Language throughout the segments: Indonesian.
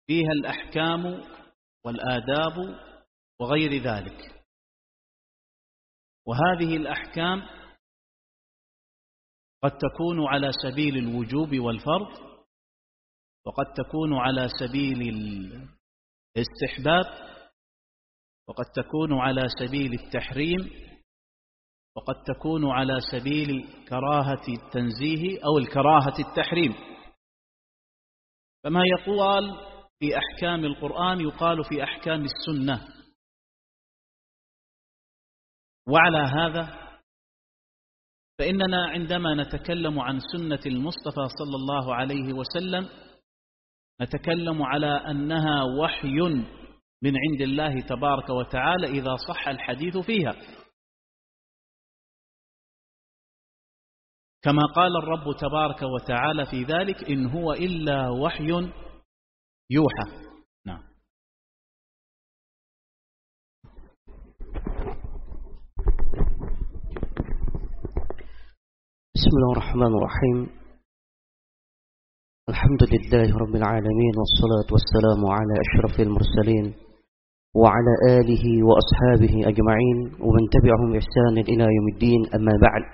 فيها الأحكام والآداب وغير ذلك. وهذه الأحكام قد تكون على سبيل الوجوب والفرض، وقد تكون على سبيل الاستحباب، وقد تكون على سبيل التحريم، وقد تكون على سبيل كراهة التنزيه أو الكراهة التحريم. فما يقال في أحكام القرآن يقال في أحكام السنة. وعلى هذا فإننا عندما نتكلم عن سنة المصطفى صلى الله عليه وسلم نتكلم على أنها وحي من عند الله تبارك وتعالى إذا صح الحديث فيها، كما قال الرب تبارك وتعالى في ذلك: إن هو إلا وحي يوحى. نعم. بسم الله الرحمن الرحيم. الحمد لله رب العالمين، والصلاة والسلام على أشرف المرسلين وعلى آله وأصحابه أجمعين ومن تبعهم بإحسان إلى يوم الدين. أما بعد.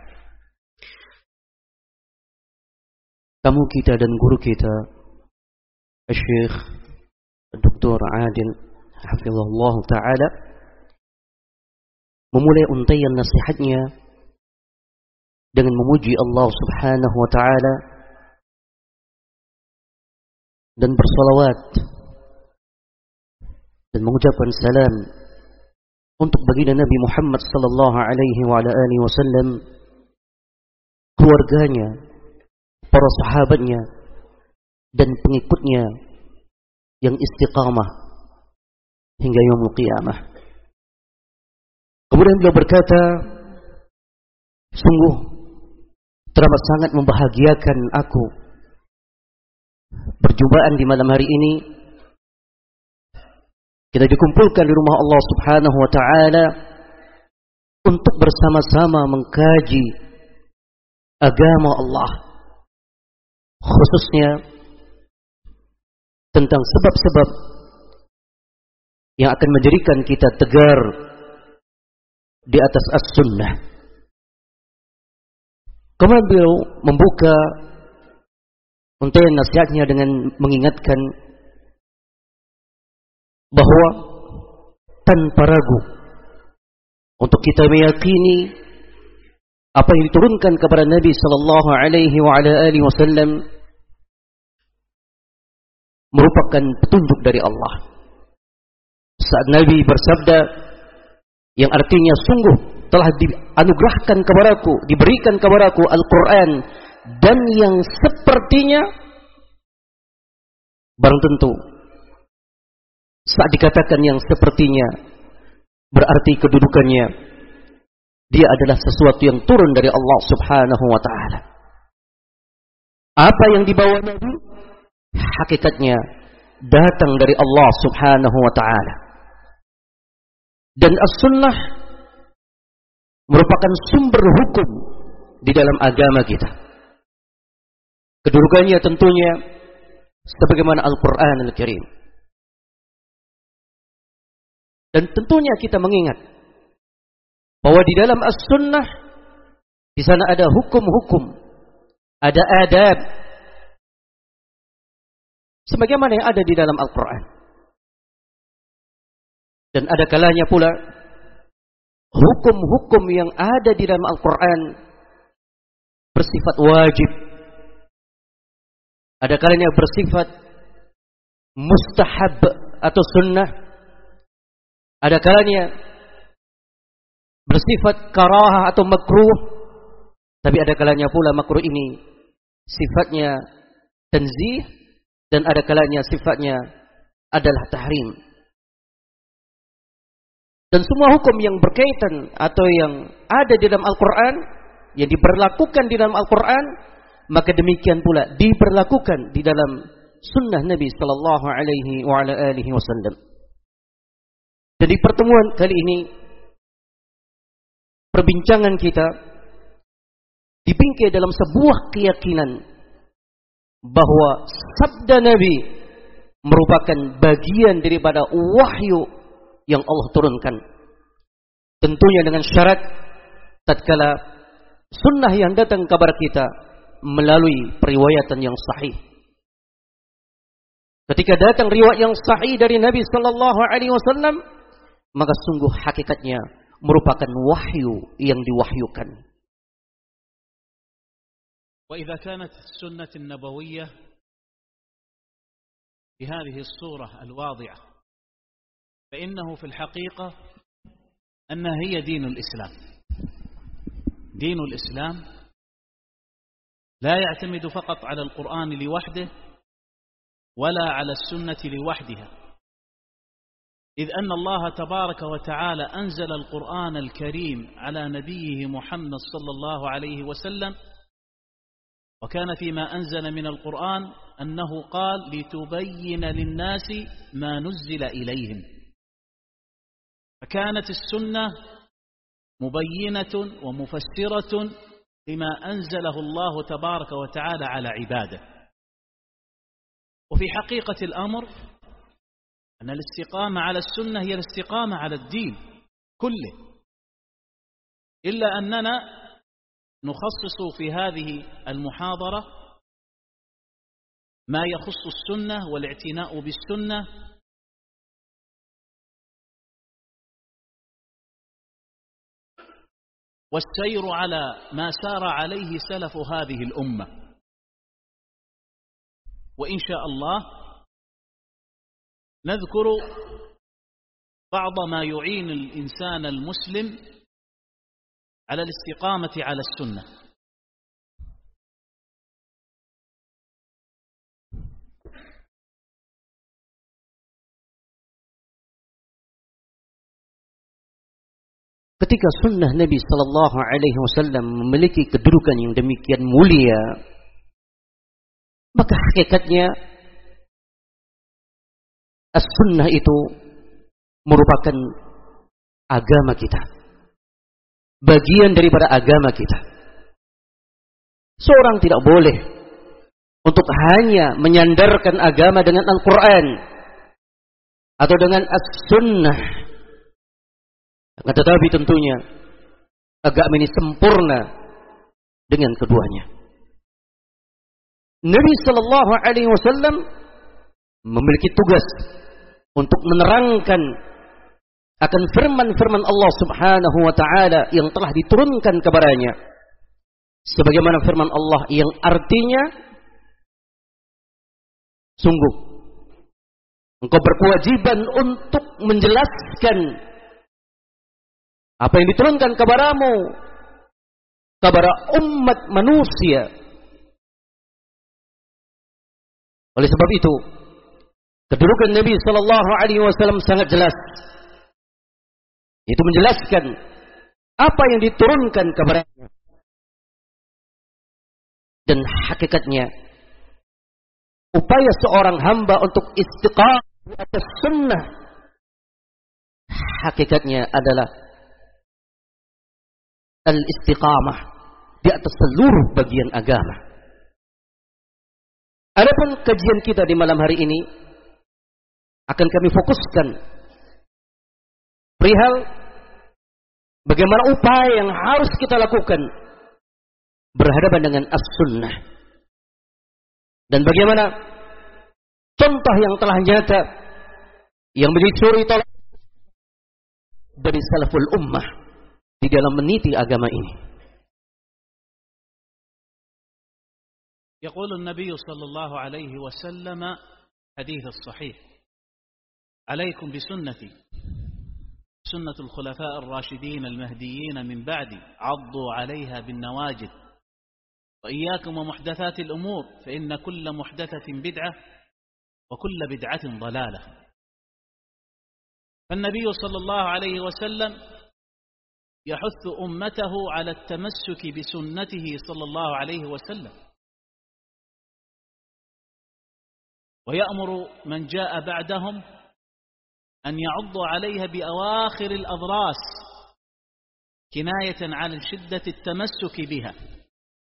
Tamu kita dan guru kita Syekh Dr. Adil hafizahullah taala memulai untaian nasihatnya dengan memuji Allah Subhanahu wa taala dan bersalawat dan mengucapkan salam untuk baginda Nabi Muhammad sallallahu alaihi wa ala alihi wasallam, keluarganya, para sahabatnya dan pengikutnya yang istiqamah hingga yaumul qiyamah. Kemudian beliau berkata, sungguh teramat sangat membahagiakan aku perjumpaan di malam hari ini. Kita dikumpulkan di rumah Allah Subhanahu wa taala untuk bersama-sama mengkaji agama Allah, khususnya tentang sebab-sebab yang akan menjadikan kita tegar di atas as-sunnah. Kemudian beliau membuka untaian nasihatnya dengan mengingatkan bahwa tanpa ragu untuk kita meyakini apa yang diturunkan kepada Nabi sallallahu alaihi wa ala alihi wasallam merupakan petunjuk dari Allah. Saat Nabi bersabda yang artinya sungguh telah dianugerahkan kepadaku, diberikan kepadaku Al-Quran dan yang sepertinya, barang tentu saat dikatakan yang sepertinya berarti kedudukannya dia adalah sesuatu yang turun dari Allah Subhanahu wa taala. Apa yang dibawa Nabi hakikatnya datang dari Allah Subhanahu wa taala. Dan as-sunnah merupakan sumber hukum di dalam agama kita. Kedudukannya tentunya sebagaimana Al-Quran Al-Karim. Dan tentunya kita mengingat bahwa di dalam as-sunnah di sana ada hukum-hukum, ada adab, sebagaimana yang ada di dalam Al-Quran. Dan ada kalanya pula hukum-hukum yang ada di dalam Al-Quran bersifat wajib, ada kalanya bersifat mustahab atau sunnah, ada kalanya bersifat karahah atau makruh, tapi ada kalanya pula makruh ini sifatnya tanzih, dan ada kalanya sifatnya adalah tahrim. Dan semua hukum yang berkaitan atau yang ada di dalam Al-Quran, yang diberlakukan di dalam Al-Quran, maka demikian pula diberlakukan di dalam sunnah Nabi sallallahu alaihi wa ala alihi wasallam. Jadi pertemuan kali ini, perbincangan kita dibingkai dalam sebuah keyakinan bahwa sabda Nabi merupakan bagian daripada wahyu yang Allah turunkan. Tentunya dengan syarat tatkala sunnah yang datang kepada kita melalui periwayatan yang sahih. Ketika datang riwayat yang sahih dari Nabi sallallahu alaihi wasallam, maka sungguh hakikatnya merupakan wahyu yang diwahyukan. وإذا كانت السنة النبوية بهذه الصورة الواضحة فإنه في الحقيقة أنها هي دين الإسلام. دين الإسلام لا يعتمد فقط على القرآن لوحده ولا على السنة لوحدها، إذ أن الله تبارك وتعالى أنزل القرآن الكريم على نبيه محمد صلى الله عليه وسلم، وكان فيما أنزل من القرآن أنه قال لتبين للناس ما نزل إليهم، فكانت السنة مبينة ومفسرة لما أنزله الله تبارك وتعالى على عباده. وفي حقيقة الأمر أن الاستقامة على السنة هي الاستقامة على الدين كله، إلا أننا نخصص في هذه المحاضرة ما يخص السنة والاعتناء بالسنة والسير على ما سار عليه سلف هذه الأمة. وإن شاء الله نذكر بعض ما يعين الإنسان المسلم على الاستقامة على السنة. Ketika sunnah Nabi sallallahu alaihi wasallam memiliki kedudukan yang demikian mulia, maka hakikatnya as-sunnah itu merupakan agama kita, bagian daripada agama kita. Seorang tidak boleh untuk hanya menyandarkan agama dengan Al-Quran atau dengan as-sunnah. Tetapi tentunya agama ini sempurna dengan keduanya. Nabi sallallahu alaihi wasallam memiliki tugas untuk menerangkan akan firman-firman Allah Subhanahu wa taala yang telah diturunkan kepadanya. Sebagaimana firman Allah yang artinya, sungguh engkau berkewajiban untuk menjelaskan apa yang diturunkan kepadamu kepada umat manusia. Oleh sebab itu, kedudukan Nabi sallallahu alaihi wasallam sangat jelas. Itu menjelaskan apa yang diturunkan kepadanya. Dan hakikatnya upaya seorang hamba untuk istiqamah di atas sunnah hakikatnya adalah al-istiqamah di atas seluruh bagian agama. Adapun kajian kita di malam hari ini akan kami fokuskan perihal bagaimana upaya yang harus kita lakukan berhadapan dengan as-sunnah, dan bagaimana contoh yang telah nyata yang menjadi suri tolak dari salaful ummah di dalam meniti agama ini. يقول النبي صلى الله عليه وسلم حديث الصحيح: عليكم بسنتي سنة الخلفاء الراشدين المهديين من بعدي عضوا عليها بالنواجذ وإياكم ومحدثات الأمور فإن كل محدثة بدعة وكل بدعة ضلالة. فالنبي صلى الله عليه وسلم يحث أمته على التمسك بسنته صلى الله عليه وسلم، ويأمر من جاء بعدهم أن يعضوا عليها بأواخر الأضراس كناية عن شدة التمسك بها.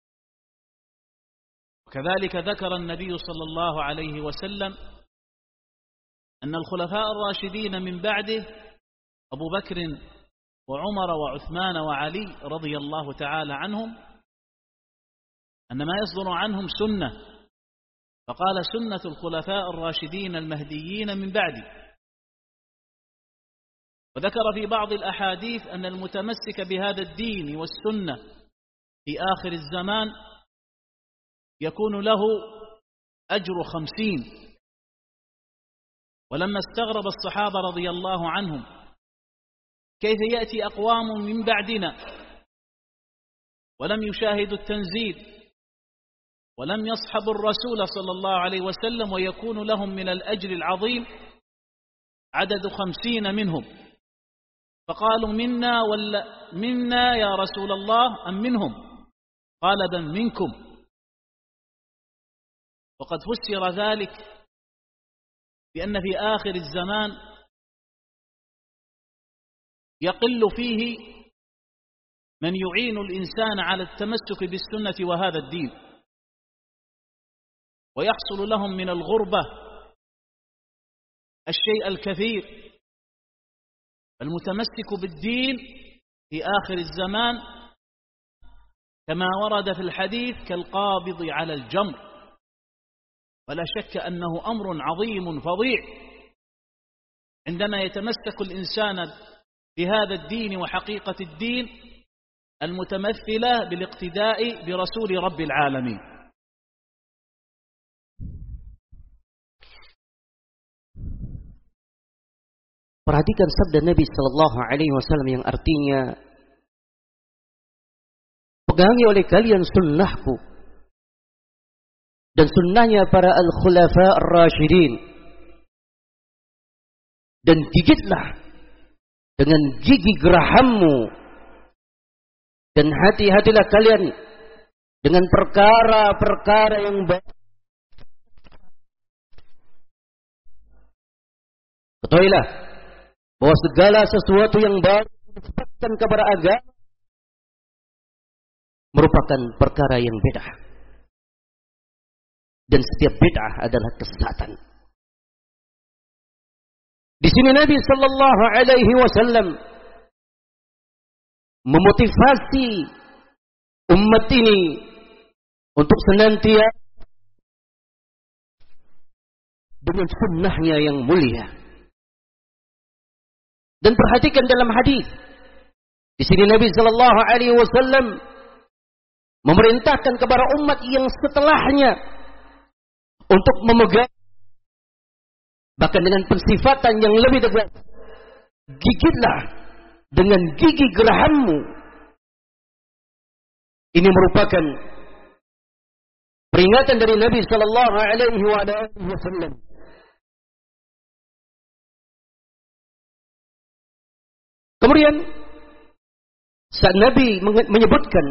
وكذلك ذكر النبي صلى الله عليه وسلم أن الخلفاء الراشدين من بعده أبو بكر وعمر وعثمان وعلي رضي الله تعالى عنهم أن ما يصدر عنهم سنة، فقال سنة الخلفاء الراشدين المهديين من بعدي. وذكر في بعض الأحاديث أن المتمسك بهذا الدين والسنة في آخر الزمان يكون له أجر 50. ولما استغرب الصحابة رضي الله عنهم كيف يأتي أقوام من بعدنا ولم يشاهدوا التنزيل ولم يصحبوا الرسول صلى الله عليه وسلم ويكون لهم من الأجر العظيم عدد 50 منهم، فقالوا منا يا رسول الله أم منهم؟ قال بل منكم. وقد فسر ذلك بأن في آخر الزمان يقل فيه من يعين الإنسان على التمسك بالسنة وهذا الدين، ويحصل لهم من الغربة الشيء الكثير. المتمسك بالدين في آخر الزمان كما ورد في الحديث كالقابض على الجمر، ولا شك أنه أمر عظيم فظيع عندما يتمسك الإنسان بهذا الدين وحقيقة الدين المتمثلة بالاقتداء برسول رب العالمين. Perhatikan sabda Nabi Sallallahu Alaihi Wasallam yang artinya, pegangi oleh kalian sunnahku dan sunnahnya para al-khulafa ar-rasyidin, dan gigitlah dengan gigi gerahammu, dan hati-hatilah kalian dengan perkara-perkara yang baik. Ketahuilah bahwa segala sesuatu yang baik disebutkan kepada agama merupakan perkara yang bid'ah, dan setiap bid'ah adalah kesesatan. Di sini Nabi Sallallahu Alaihi Wasallam memotivasi umat ini untuk senantiasa dengan sunnahnya yang mulia. Dan perhatikan dalam hadis, di sini Nabi Sallallahu Alaihi Wasallam memerintahkan kepada umat yang setelahnya untuk memegang, bahkan dengan pensifatan yang lebih tegas, gigitlah dengan gigi gerahammu. Ini merupakan peringatan dari Nabi Sallallahu Alaihi Wasallam. Kemudian saat Nabi menyebutkan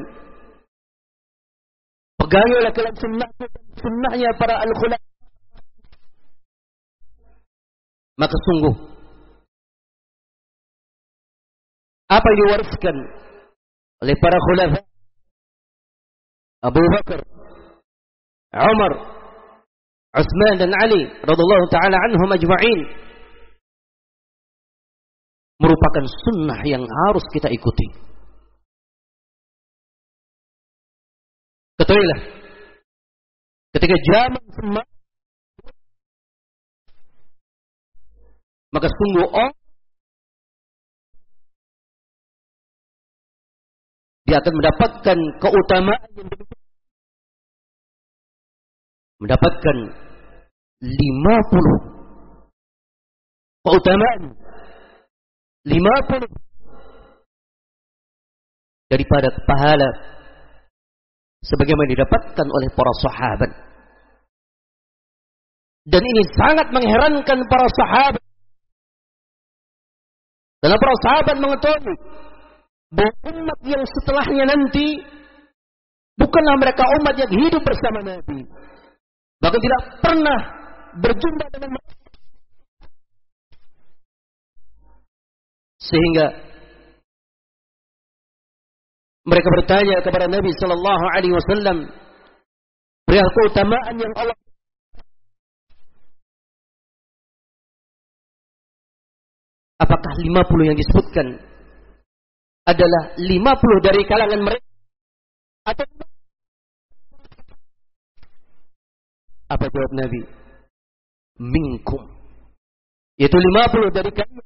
pegangi oleh kalian sunnahnya para al-khulafa, maka sungguh apa yang diwariskan oleh para khulafa Abu Bakar, Umar, Utsman dan Ali radhiyallahu taala anhum ajma'in merupakan sunnah yang harus kita ikuti. Ketahuilah, ketika zaman semakin, maka sungguh dia akan mendapatkan keutamaan yang mendapatkan 50 keutamaan, 50 daripada pahala sebagaimana didapatkan oleh para sahabat. Dan ini sangat mengherankan para sahabat, karena para sahabat mengetahui bahwa umat yang setelahnya nanti bukanlah mereka umat yang hidup bersama Nabi, bahkan tidak pernah berjumpa dengan mereka. Sehingga mereka bertanya kepada Nabi Sallallahu Alaihi Wasallam perihal keutamaan yang Allah apakah 50 yang disebutkan adalah 50 dari kalangan mereka atau apa jawab Nabi? Minkum, yaitu 50 dari kalian.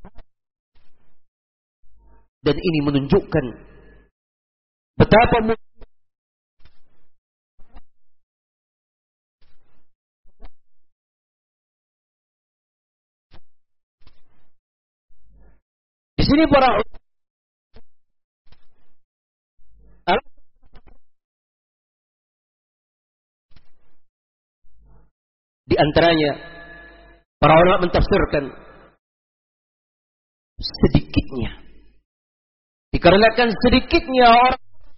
Dan ini menunjukkan betapa di sini para di antaranya para ulama mentafsirkan sedikitnya, dikarenakan sedikitnya orang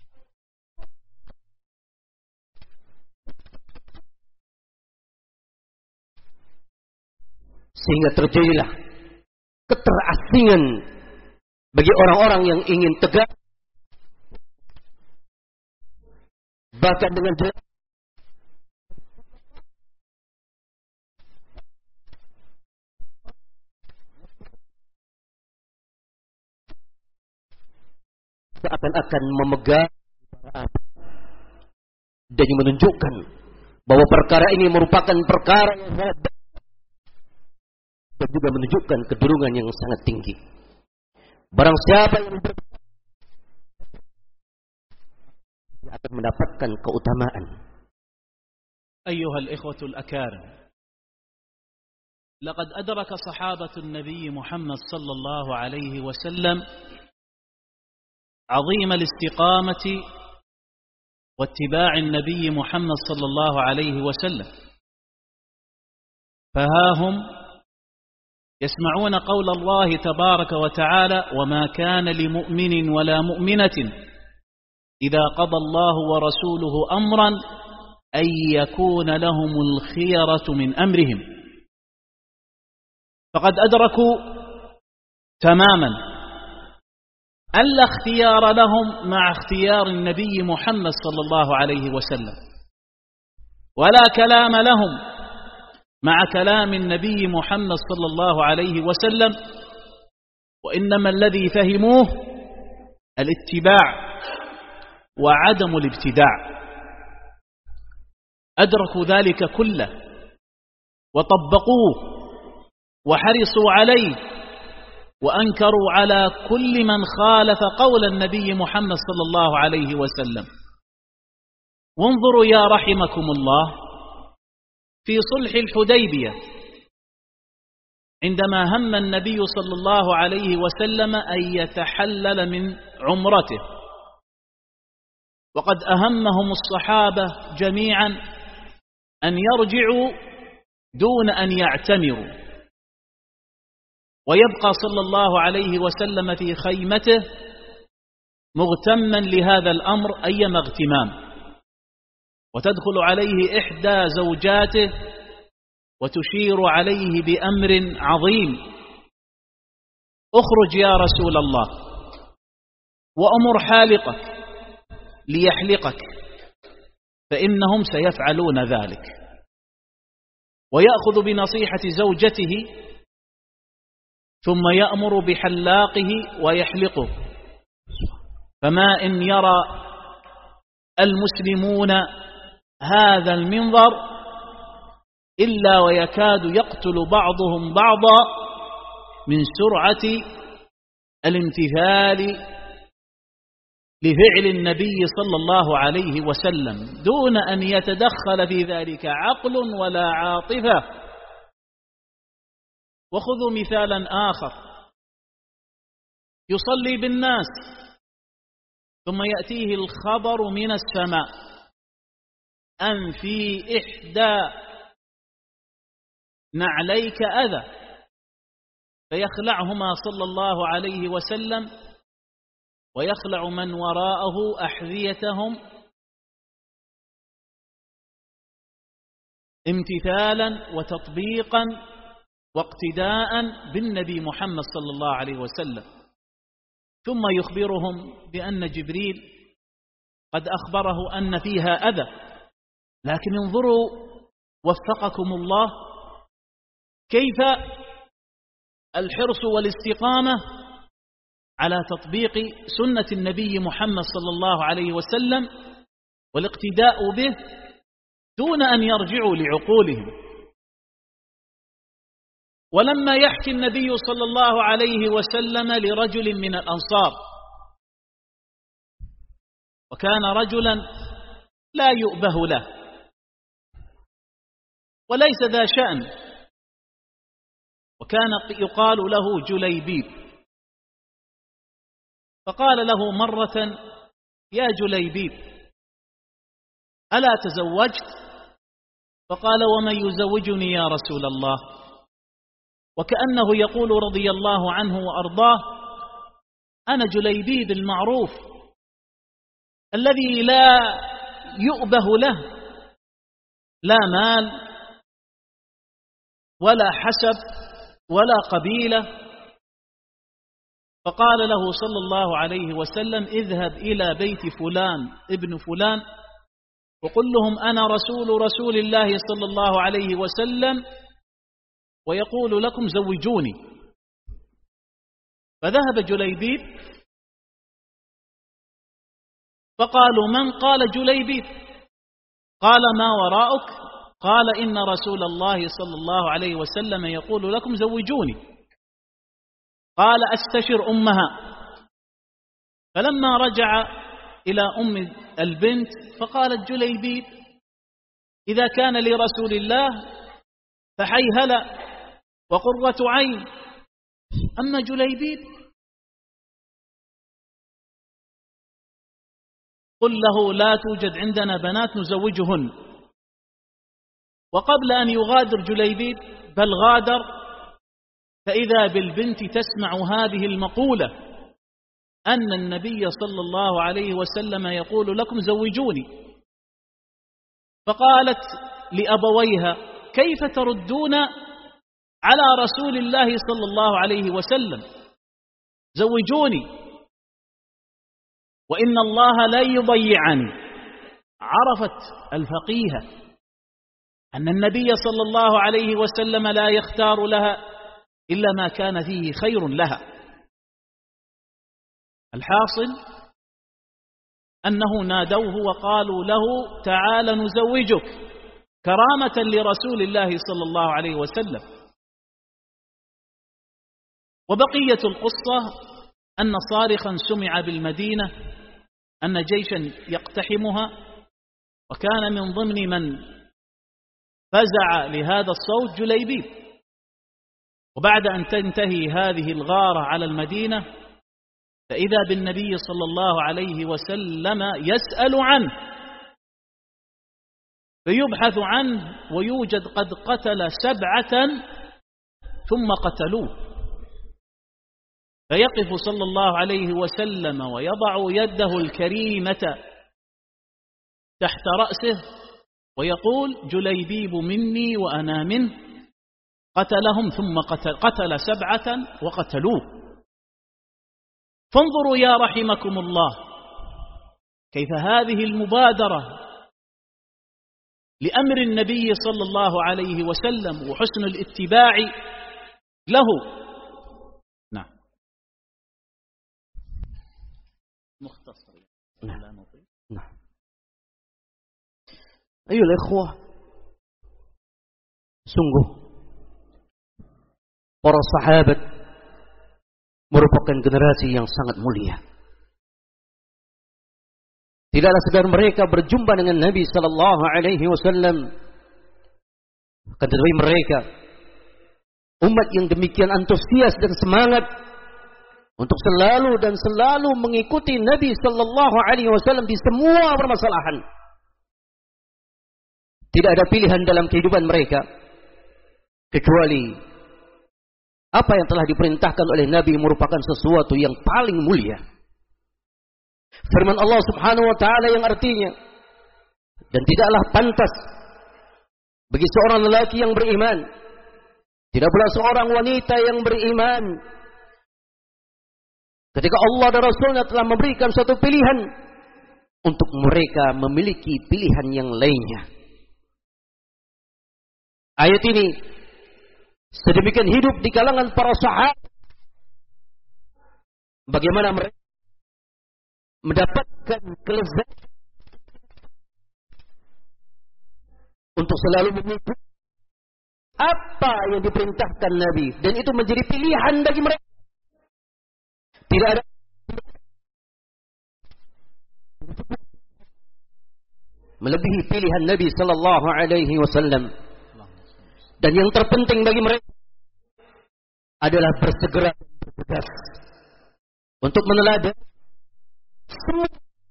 sehingga terjadilah keterasingan bagi orang-orang yang ingin tegak, bahkan dengan jelas seakan-akan memegang dan menunjukkan bahwa perkara ini merupakan perkara yang sangat dan juga menunjukkan kedudukan yang sangat tinggi. Barang siapa yang akan mendapatkan keutamaan. Ayyuhal ikhwatul akarim, laqad adraka sahabatul Nabi Muhammad sallallahu alaihi wasallam عظيم الاستقامة واتباع النبي محمد صلى الله عليه وسلم، فها هم يسمعون قول الله تبارك وتعالى: وما كان لمؤمن ولا مؤمنة إذا قضى الله ورسوله أمرا أن يكون لهم الخيرة من أمرهم. فقد أدركوا تماما ألا اختيار لهم مع اختيار النبي محمد صلى الله عليه وسلم، ولا كلام لهم مع كلام النبي محمد صلى الله عليه وسلم، وإنما الذي فهموه الاتباع وعدم الابتداع. أدركوا ذلك كله وطبقوه وحرصوا عليه، وأنكروا على كل من خالف قول النبي محمد صلى الله عليه وسلم. وانظروا يا رحمكم الله في صلح الحديبية عندما هم النبي صلى الله عليه وسلم أن يتحلل من عمرته، وقد أهمهم الصحابة جميعا أن يرجعوا دون أن يعتمروا، ويبقى صلى الله عليه وسلم في خيمته مغتما لهذا الأمر أيما اغتمام، وتدخل عليه إحدى زوجاته وتشير عليه بأمر عظيم: اخرج يا رسول الله وأمر حالقك ليحلقك، فإنهم سيفعلون ذلك. ويأخذ بنصيحة زوجته ثم يأمر بحلاقه ويحلقه، فما إن يرى المسلمون هذا المنظر إلا ويكاد يقتل بعضهم بعضا من سرعة الامتثال لفعل النبي صلى الله عليه وسلم دون أن يتدخل في ذلك عقل ولا عاطفة. وخذوا مثالا آخر: يصلي بالناس ثم يأتيه الخبر من السماء أن في إحدى نعليك أذى، فيخلعهما صلى الله عليه وسلم ويخلع من وراءه أحذيتهم امتثالا وتطبيقا واقتداء بالنبي محمد صلى الله عليه وسلم، ثم يخبرهم بأن جبريل قد أخبره أن فيها أذى. لكن انظروا وفقكم الله كيف الحرص والاستقامة على تطبيق سنة النبي محمد صلى الله عليه وسلم والاقتداء به دون أن يرجعوا لعقولهم. ولما يحكي النبي صلى الله عليه وسلم لرجل من الأنصار، وكان رجلا لا يؤبه له وليس ذا شأن، وكان يقال له جليبيب، فقال له مرة: يا جليبيب ألا تزوجت؟ فقال: ومن يزوجني يا رسول الله؟ وكأنه يقول رضي الله عنه وأرضاه: أنا جليبيب المعروف الذي لا يؤبه له لا مال ولا حسب ولا قبيلة. فقال له صلى الله عليه وسلم: اذهب إلى بيت فلان ابن فلان وقل لهم أنا رسول الله صلى الله عليه وسلم ويقول لكم زوجوني. فذهب جليبيب فقالوا: من قال جليبيب؟ قال: ما وراءك؟ قال: إن رسول الله صلى الله عليه وسلم يقول لكم زوجوني. قال: أستشر أمها. فلما رجع إلى أم البنت فقالت جليبيب: إذا كان لرسول الله فحيهلا وقرة عين، أما جليبيب قل له لا توجد عندنا بنات نزوجهن. وقبل أن يغادر جليبيب بل غادر، فإذا بالبنت تسمع هذه المقولة أن النبي صلى الله عليه وسلم يقول لكم زوجوني. فقالت لأبويها: كيف تردون على رسول الله صلى الله عليه وسلم؟ زوجوني وإن الله لا يضيعني. عرفت الفقيهة أن النبي صلى الله عليه وسلم لا يختار لها إلا ما كان فيه خير لها. الحاصل أنه نادوه وقالوا له: تعال نزوجك، كرامة لرسول الله صلى الله عليه وسلم. وبقية القصة أن صارخا سمع بالمدينة أن جيشا يقتحمها، وكان من ضمن من فزع لهذا الصوت جليبيب. وبعد أن تنتهي هذه الغارة على المدينة فإذا بالنبي صلى الله عليه وسلم يسأل عنه، فيبحث عنه ويوجد قد قتل 7 ثم قتلوه. فيقف صلى الله عليه وسلم ويضع يده الكريمة تحت رأسه ويقول: جليبيب مني وأنا منه، قتلهم ثم قتل 7 وقتلوه. فانظروا يا رحمكم الله كيف هذه المبادرة لأمر النبي صلى الله عليه وسلم وحسن الاتباع له. نعم. مختصر. نعم. Ayolah ikhwah, sungguh para sahabat merupakan generasi yang sangat mulia. Tidaklah sekedar mereka berjumpa dengan Nabi sallallahu alaihi wasallam, akan tetapi mereka umat yang demikian antusias dan semangat untuk selalu mengikuti Nabi sallallahu alaihi wasallam di semua permasalahan. Tidak ada pilihan dalam kehidupan mereka kecuali apa yang telah diperintahkan oleh Nabi merupakan sesuatu yang paling mulia. Firman Allah Subhanahu wa taala yang artinya, dan tidaklah pantas bagi seorang lelaki yang beriman, tidak pula seorang wanita yang beriman, ketika Allah dan Rasulnya telah memberikan suatu pilihan, untuk mereka memiliki pilihan yang lainnya. Ayat ini Sedemikian hidup di kalangan para sahabat. Bagaimana mereka mendapatkan kelezatan untuk selalu mengikuti apa yang diperintahkan Nabi, dan itu menjadi pilihan bagi mereka. Tidak ada melebihi pilihan Nabi sallallahu alaihi wasallam. Dan yang terpenting bagi mereka adalah bersegera dan bergegas untuk meneladani semua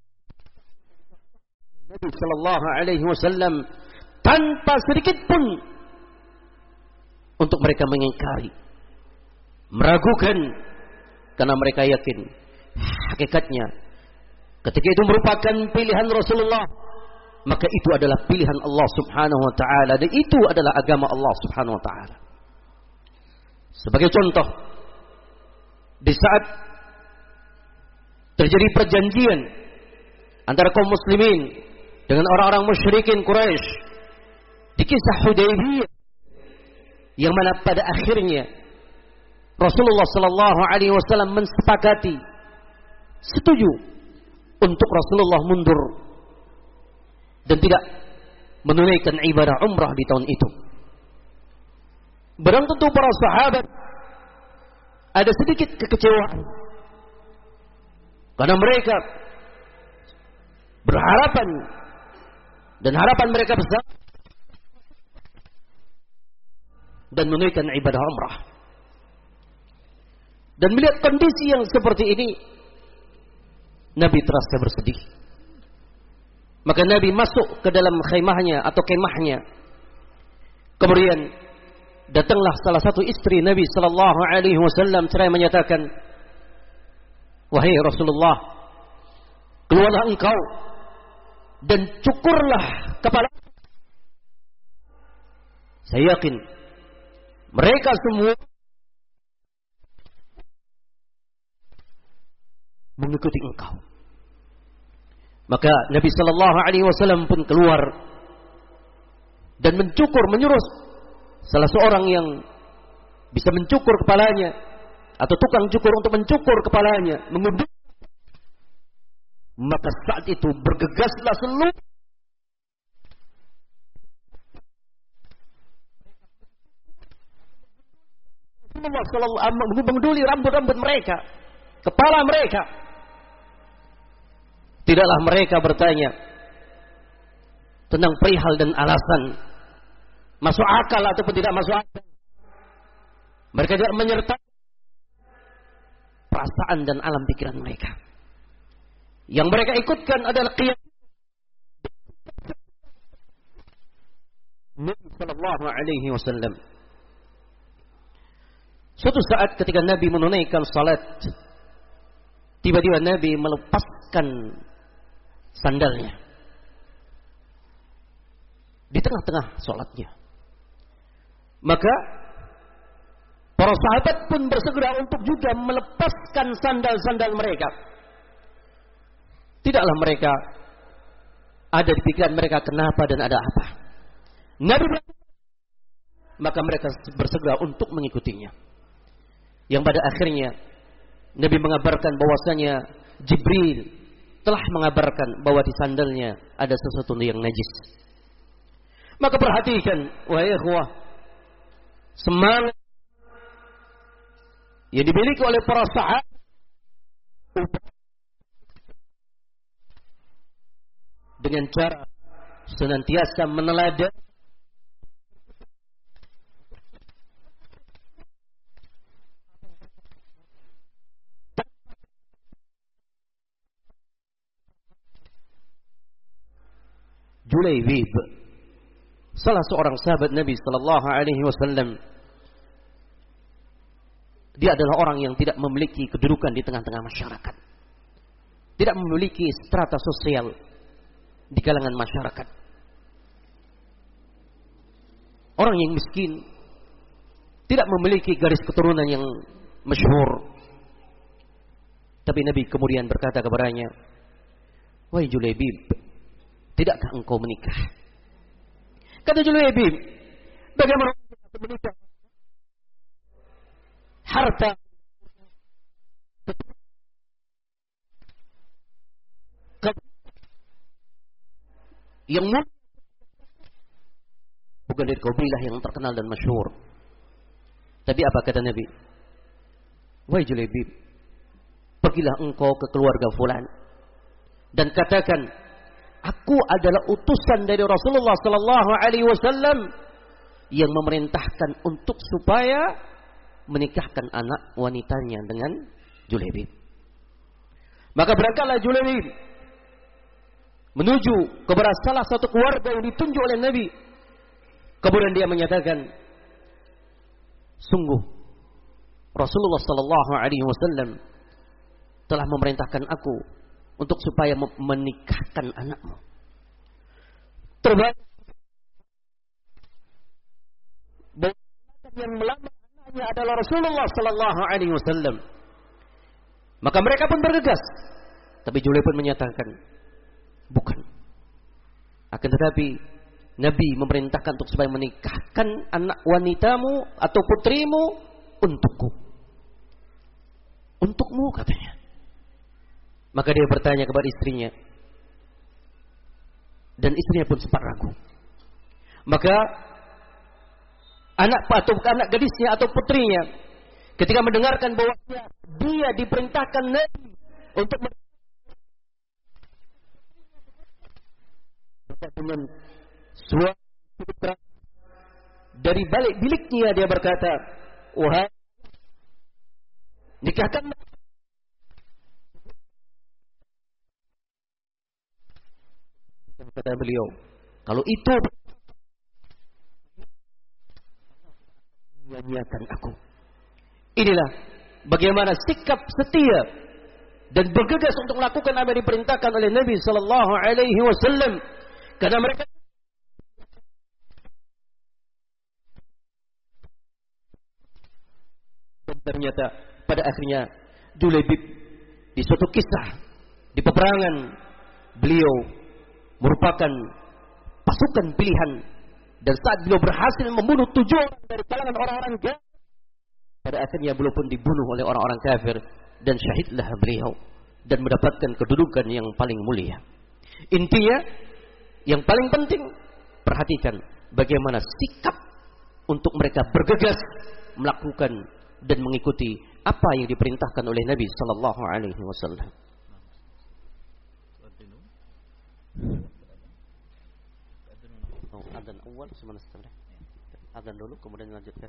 Nabi sallallahu alaihi wasallam tanpa sedikit pun untuk mereka mengingkari, meragukan, karena mereka yakin hakikatnya ketika itu merupakan pilihan Rasulullah, maka itu adalah pilihan Allah Subhanahu wa taala, dan itu adalah agama Allah Subhanahu wa taala. Sebagai contoh, di saat terjadi perjanjian antara kaum muslimin dengan orang-orang musyrikin Quraisy di kisah Hudaybiyah, yang mana pada akhirnya Rasulullah sallallahu alaihi wasallam mensepakati, setuju untuk Rasulullah mundur dan tidak menunaikan ibadah umrah di tahun itu. Barang tentu para sahabat ada sedikit kekecewaan, karena mereka berharapan, dan harapan mereka besar, dan menunaikan ibadah umrah. Dan melihat kondisi yang seperti ini, Nabi terasa bersedih. Maka Nabi masuk ke dalam khaymahnya atau kemahnya. Kemudian datanglah salah satu istri Nabi sallallahu alaihi wasallam seraya menyatakan, "Wahai Rasulullah, keluarlah engkau dan cukurlah kepala." Saya yakin mereka semua mengikuti engkau. Maka Nabi sallallahu alaihi wasallam pun keluar dan menyuruh salah seorang yang bisa mencukur kepalanya, atau tukang cukur untuk mencukur kepalanya, mengunduh. Maka saat itu bergegaslah seluruh mengunduli rambut-rambut mereka, kepala mereka. Tidaklah mereka bertanya tentang perihal dan alasan masuk akal ataupun tidak masuk akal. Mereka tidak menyertai perasaan dan alam pikiran mereka. Yang mereka ikutkan adalah keyakinan Nabi sallallahu alaihi wasallam. Suatu saat ketika Nabi menunaikan salat, tiba-tiba Nabi melepaskan sandalnya di tengah-tengah salatnya. Maka para sahabat pun bersegera untuk juga melepaskan sandal-sandal mereka. Tidaklah mereka ada di pikiran mereka kenapa dan ada apa. Nabi maka mereka bersegera untuk mengikutinya. Yang pada akhirnya Nabi mengabarkan bahwasanya Jibril telah mengabarkan bahwa di sandalnya ada sesuatu yang najis. Maka perhatikan, wahai ikhwah, semangat yang dimiliki oleh para sahabat dengan cara senantiasa meneladani Julaibib, salah seorang sahabat Nabi sallallahu alaihi wasallam. Dia adalah orang yang tidak memiliki kedudukan di tengah-tengah masyarakat, tidak memiliki strata sosial di kalangan masyarakat. Orang yang miskin, tidak memiliki garis keturunan yang masyhur. Tapi Nabi kemudian berkata kepadanya, "Wahai Julaibib, tidakkah engkau menikah?" Kata Julaibib, "Bagaimana aku menikah? harta, yang bukan dari kabilah yang terkenal dan masyhur. Tapi apa kata Nabi? Wahai Julaibib, pergilah engkau ke keluarga fulan dan katakan, aku adalah utusan dari Rasulullah sallallahu alaihi wasallam yang memerintahkan untuk supaya menikahkan anak wanitanya dengan Julaibib. Maka berangkatlah Julaibib menuju kepada salah satu keluarga yang ditunjuk oleh Nabi. Kemudian dia menyatakan, sungguh Rasulullah sallallahu alaihi wasallam telah memerintahkan aku untuk supaya menikahkan anakmu. Terbaik yang melamar anaknya adalah Rasulullah sallallahu alaihi wasallam. Maka mereka pun bergegas. Tapi Julaibib pun menyatakan, bukan. Akan tetapi Nabi memerintahkan untuk supaya menikahkan anak wanitamu atau putrimu untukku. Untukmu katanya. Maka dia bertanya kepada istrinya. Dan istrinya pun sempat ragu. Maka anak gadisnya atau putrinya ketika mendengarkan bahwa dia diperintahkan Nabi untuk dengan suara dari balik biliknya dia berkata, wahai, nikahkan. Kata beliau, kalau itu nyanyiakan aku. Inilah bagaimana sikap setia dan bergegas untuk melakukan apa yang diperintahkan oleh Nabi sallallahu alaihi wasallam, karena mereka ternyata pada akhirnya Julaibib di suatu kisah di peperangan beliau merupakan pasukan pilihan, dan saat beliau berhasil membunuh 7 orang dari kalangan orang-orang kafir, pada akhirnya beliau pun dibunuh oleh orang-orang kafir dan syahidlah beliau dan mendapatkan kedudukan yang paling mulia. Intinya yang paling penting, perhatikan bagaimana sikap untuk mereka bergegas melakukan dan mengikuti apa yang diperintahkan oleh Nabi sallallahu alaihi wasallam. Adzan awal semana setelah. Adzan dulu kemudian lanjutkan.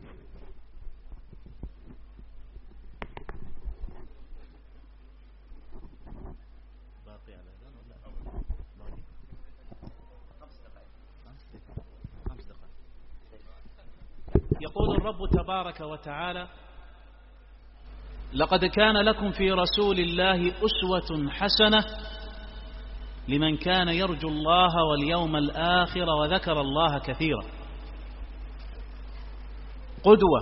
يقول الرب تبارك وتعالى: لقد كان لكم في رسول الله أسوة حسنة لمن كان يرجو الله واليوم الآخر وذكر الله كثيرا. قدوة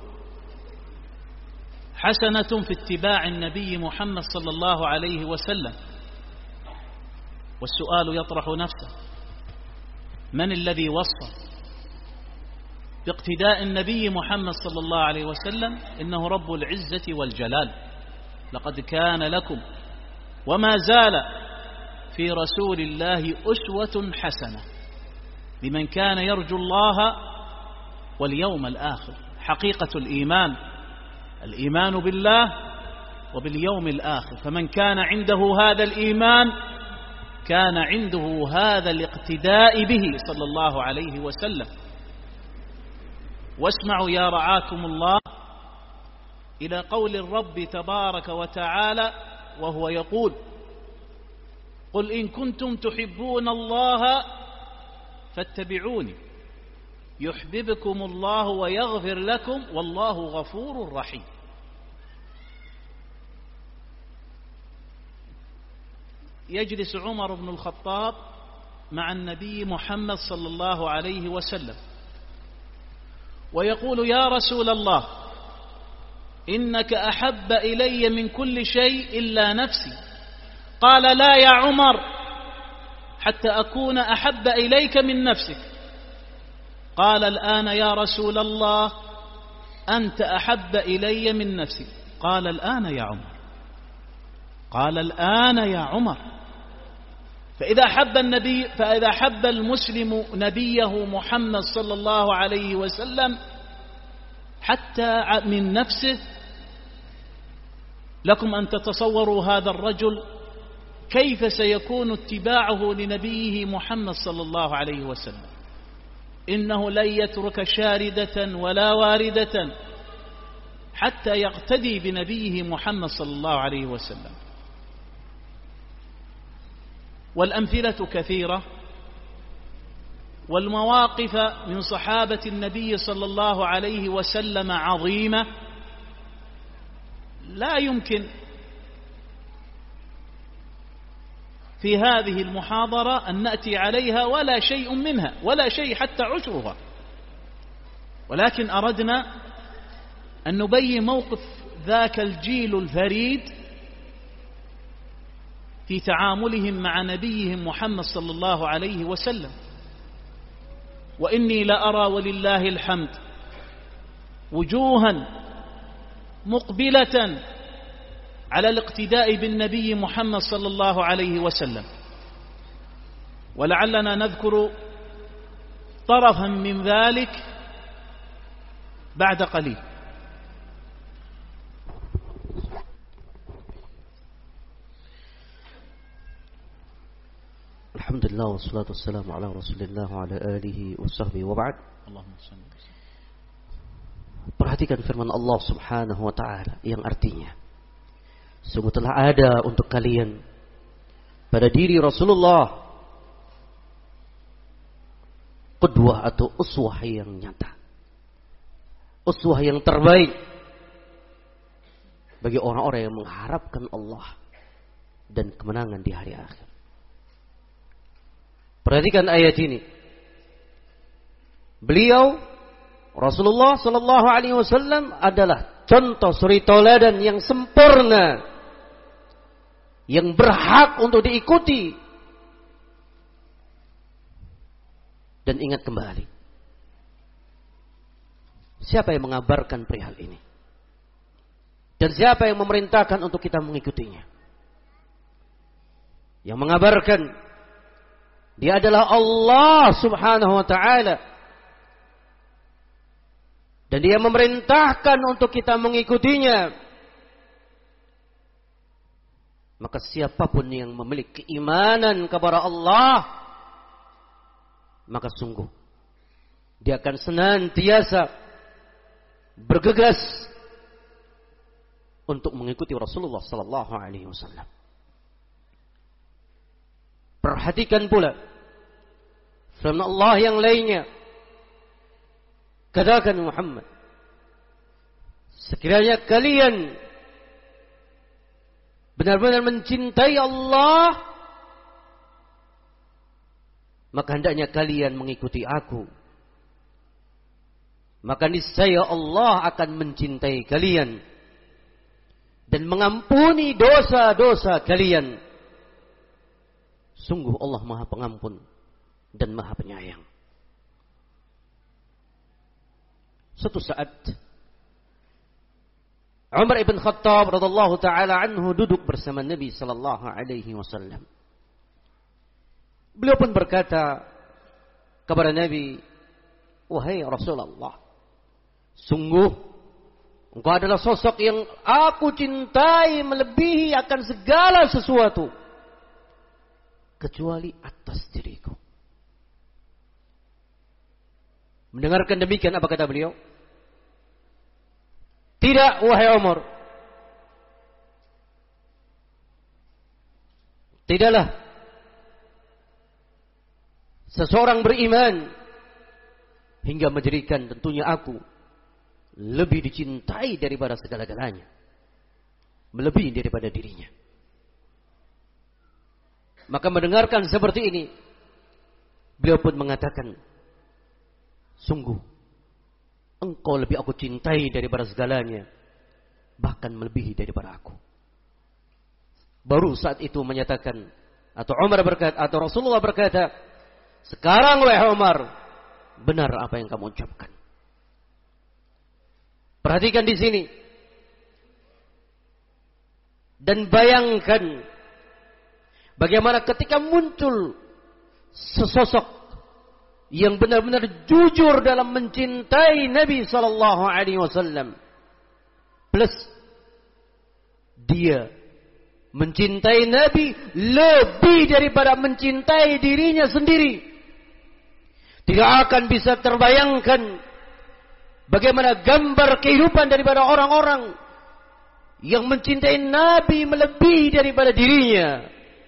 حسنة في اتباع النبي محمد صلى الله عليه وسلم. والسؤال يطرح نفسه: من الذي وصى باقتداء النبي محمد صلى الله عليه وسلم؟ إنه رب العزة والجلال. لقد كان لكم وما زال في رسول الله أسوة حسنة لمن كان يرجو الله واليوم الآخر. حقيقة الإيمان بالله وباليوم الآخر. فمن كان عنده هذا الإيمان كان عنده هذا الاقتداء به صلى الله عليه وسلم. واسمعوا يا رعاكم الله إلى قول الرب تبارك وتعالى وهو يقول: قل إن كنتم تحبون الله فاتبعوني يحببكم الله ويغفر لكم والله غفور رحيم. يجلس عمر بن الخطاب مع النبي محمد صلى الله عليه وسلم ويقول: يا رسول الله، إنك أحب إلي من كل شيء إلا نفسي. قال: لا يا عمر، حتى أكون أحب إليك من نفسك. قال: الآن يا رسول الله، أنت أحب إلي من نفسي. قال الآن يا عمر، قال الآن يا عمر. فإذا حب المسلم نبيه محمد صلى الله عليه وسلم حتى من نفسه، لكم أن تتصوروا هذا الرجل كيف سيكون اتباعه لنبيه محمد صلى الله عليه وسلم. إنه لن يترك شاردة ولا واردة حتى يقتدي بنبيه محمد صلى الله عليه وسلم. والأمثلة كثيرة، والمواقف من صحابة النبي صلى الله عليه وسلم عظيمة، لا يمكن في هذه المحاضرة أن نأتي عليها ولا شيء منها، ولا شيء حتى عشرها، ولكن أردنا أن نبين موقف ذاك الجيل الفريد في تعاملهم مع نبيهم محمد صلى الله عليه وسلم. وإني لأرى ولله الحمد وجوها مقبلة على الاقتداء بالنبي محمد صلى الله عليه وسلم، ولعلنا نذكر طرفا من ذلك بعد قليل. Alhamdulillah wassalatu wassalamu ala Rasulillah wa ala alihi wa sahbihi wa ba'd. Perhatikan firman Allah Subhanahu wa taala yang artinya, sungguh telah ada untuk kalian pada diri Rasulullah qudwah atau uswah yang nyata, uswah yang terbaik bagi orang-orang yang mengharapkan Allah dan kemenangan di hari akhir. Perhatikan ayat ini. Beliau Rasulullah sallallahu alaihi wasallam adalah contoh suri tauladan yang sempurna, yang berhak untuk diikuti. Dan ingat kembali, siapa yang mengabarkan perihal ini? Dan siapa yang memerintahkan untuk kita mengikutinya? Yang mengabarkan, dia adalah Allah Subhanahu wa ta'ala. Dan dia memerintahkan untuk kita mengikutinya. Maka siapapun yang memiliki keimanan kepada Allah, maka sungguh dia akan senantiasa bergegas untuk mengikuti Rasulullah sallallahu alaihi wasallam. Perhatikan pula firman Allah yang lainnya. Katakan Muhammad, sekiranya kalian benar-benar mencintai Allah, maka hendaknya kalian mengikuti aku. Maka niscaya Allah akan mencintai kalian dan mengampuni dosa-dosa kalian. Sungguh Allah Maha Pengampun dan Maha Penyayang. Suatu saat Umar ibn Khattab radhiyallahu taala anhu duduk bersama Nabi sallallahu alaihi wasallam. Beliau pun berkata kepada Nabi, "Wahai Rasulullah, sungguh engkau adalah sosok yang aku cintai melebihi akan segala sesuatu kecuali atas diriku." Mendengarkan demikian, apa kata beliau? Tidak, wahai Umar. Tidaklah seseorang beriman hingga menjadikan tentunya aku lebih dicintai daripada segala-galanya, melebihi daripada dirinya. Maka mendengarkan seperti ini, beliau pun mengatakan, sungguh engkau lebih aku cintai daripada segalanya, bahkan melebihi daripada aku. Baru saat itu menyatakan, atau Umar berkata, atau Rasulullah berkata, sekarang wahai Umar, benar apa yang kamu ucapkan. Perhatikan di sini. Dan bayangkan bagaimana ketika muncul sesosok yang benar-benar jujur dalam mencintai Nabi sallallahu alaihi wasallam, plus dia mencintai Nabi lebih daripada mencintai dirinya sendiri. Tidak akan bisa terbayangkan bagaimana gambar kehidupan daripada orang-orang yang mencintai Nabi melebihi daripada dirinya.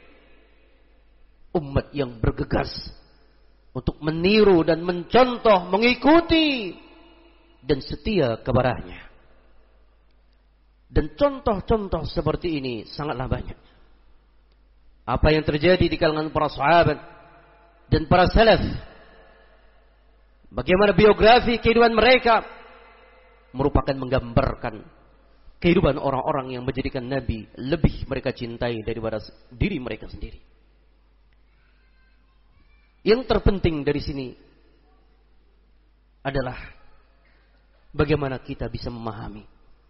Umat yang bergegas untuk meniru dan mencontoh, mengikuti dan setia kepadanya. Dan contoh-contoh seperti ini sangatlah banyak. Apa yang terjadi di kalangan para sahabat dan para salaf, bagaimana biografi kehidupan mereka merupakan menggambarkan kehidupan orang-orang yang menjadikan Nabi lebih mereka cintai daripada diri mereka sendiri. Yang terpenting dari sini adalah bagaimana kita bisa memahami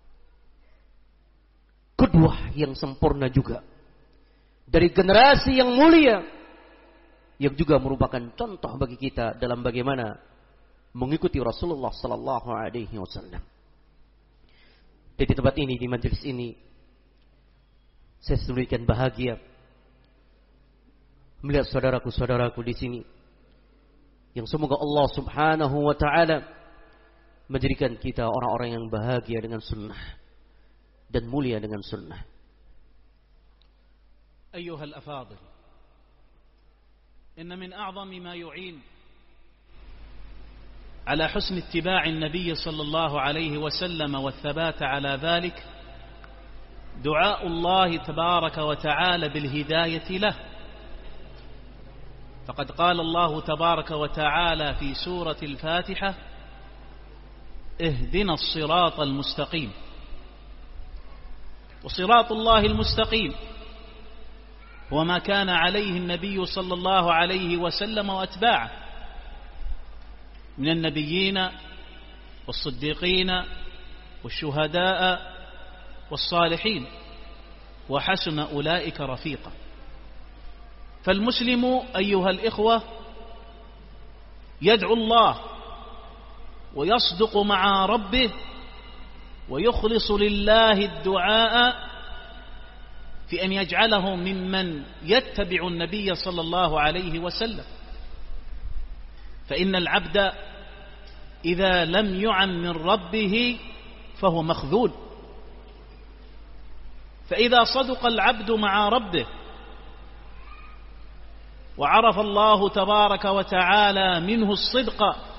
qudwah yang sempurna juga dari generasi yang mulia yang juga merupakan contoh bagi kita dalam bagaimana mengikuti Rasulullah sallallahu alaihi wasallam. Di tempat ini, di majelis ini, saya sedemikian bahagia melihat saudaraku-saudaraku di sini yang semoga Allah Subhanahu wa taala menjadikan kita orang-orang yang bahagia dengan sunnah dan mulia dengan sunnah. Ayyuhal afadil, inna min a'zami ma yu'in على حسن اتباع النبي صلى الله عليه وسلم والثبات على ذلك دعاء الله تبارك وتعالى بالهداية له. فقد قال الله تبارك وتعالى في سورة الفاتحة: اهدنا الصراط المستقيم. وصراط الله المستقيم هو ما كان عليه النبي صلى الله عليه وسلم وأتباعه من النبيين والصديقين والشهداء والصالحين وحسن أولئك رفيقا. فالمسلم أيها الإخوة يدعو الله ويصدق مع ربه ويخلص لله الدعاء في أن يجعله ممن يتبع النبي صلى الله عليه وسلم. فإن العبد إذا لم يعن من ربه فهو مخذول. فإذا صدق العبد مع ربه وعرف الله تبارك وتعالى منه الصدق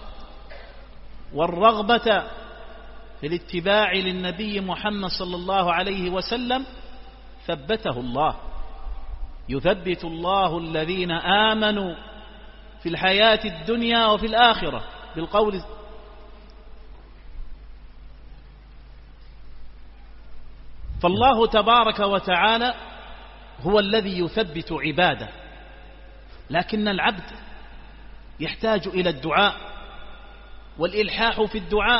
والرغبة في الاتباع للنبي محمد صلى الله عليه وسلم ثبته الله. يثبت الله الذين آمنوا في الحياة الدنيا وفي الآخرة بالقول. فالله تبارك وتعالى هو الذي يثبت عباده، لكن العبد يحتاج إلى الدعاء والإلحاح في الدعاء.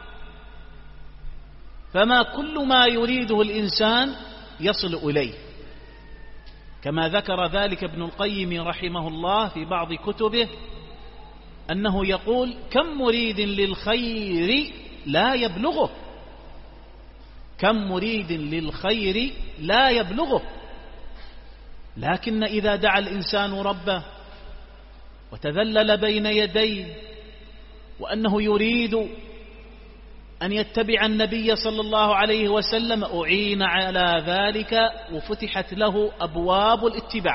فما كل ما يريده الإنسان يصل إليه، كما ذكر ذلك ابن القيم رحمه الله في بعض كتبه أنه يقول: كم مريد للخير لا يبلغه، كم مريد للخير لا يبلغه. لكن إذا دعا الإنسان ربه وتذلل بين يديه وأنه يريد أن يتبع النبي صلى الله عليه وسلم أعين على ذلك وفتحت له أبواب الاتباع.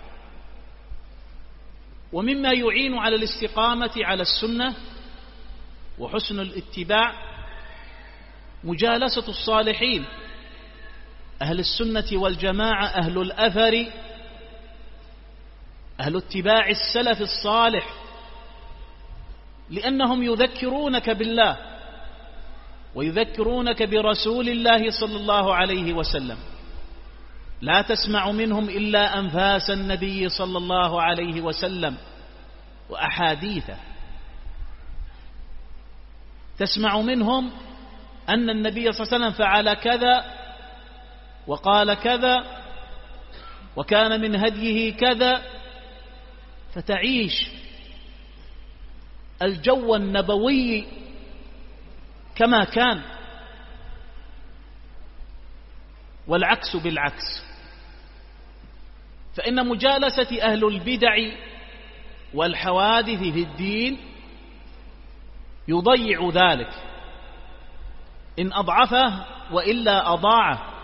ومما يعين على الاستقامة على السنة وحسن الاتباع مجالسة الصالحين، أهل السنة والجماعة، أهل الأثر، أهل اتباع السلف الصالح، لأنهم يذكرونك بالله ويذكرونك برسول الله صلى الله عليه وسلم. لا تسمع منهم إلا أنفاس النبي صلى الله عليه وسلم وأحاديثه، تسمع منهم أن النبي صلى الله عليه وسلم فعل كذا وقال كذا وكان من هديه كذا، فتعيش الجو النبوي كما كان، والعكس بالعكس. فإن مجالسة أهل البدع والحوادث في الدين يضيع ذلك إن أضعفه وإلا أضاعه.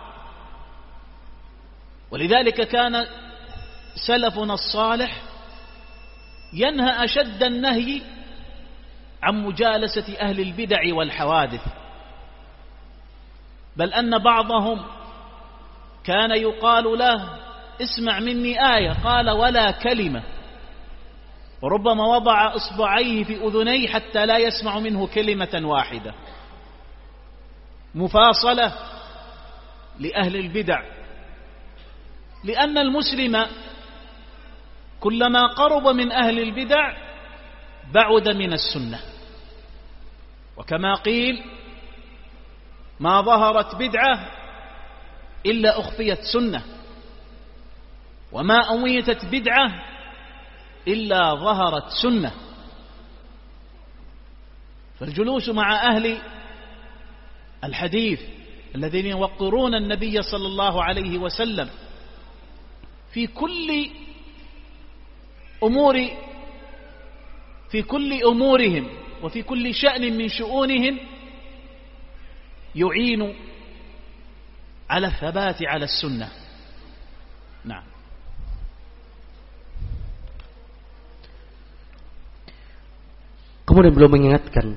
ولذلك كان سلفنا الصالح ينهى أشد النهي عن مجالسة أهل البدع والحوادث، بل أن بعضهم كان يقال له اسمع مني آية، قال ولا كلمة، وربما وضع إصبعيه في أذنيه حتى لا يسمع منه كلمة واحدة، مفاصلة لأهل البدع. لأن المسلم كلما قرب من أهل البدع بعد من السنة، وكما قيل ما ظهرت بدعة إلا أخفيت سنة، وما أميتت بدعة إلا ظهرت سنة. فالجلوس مع أهل الحديث الذين يوقرون النبي صلى الله عليه وسلم في كل أمورهم وفي كل شأن من شؤونهم يعين على الثبات على السنة. نعم. Kemudian beliau mengingatkan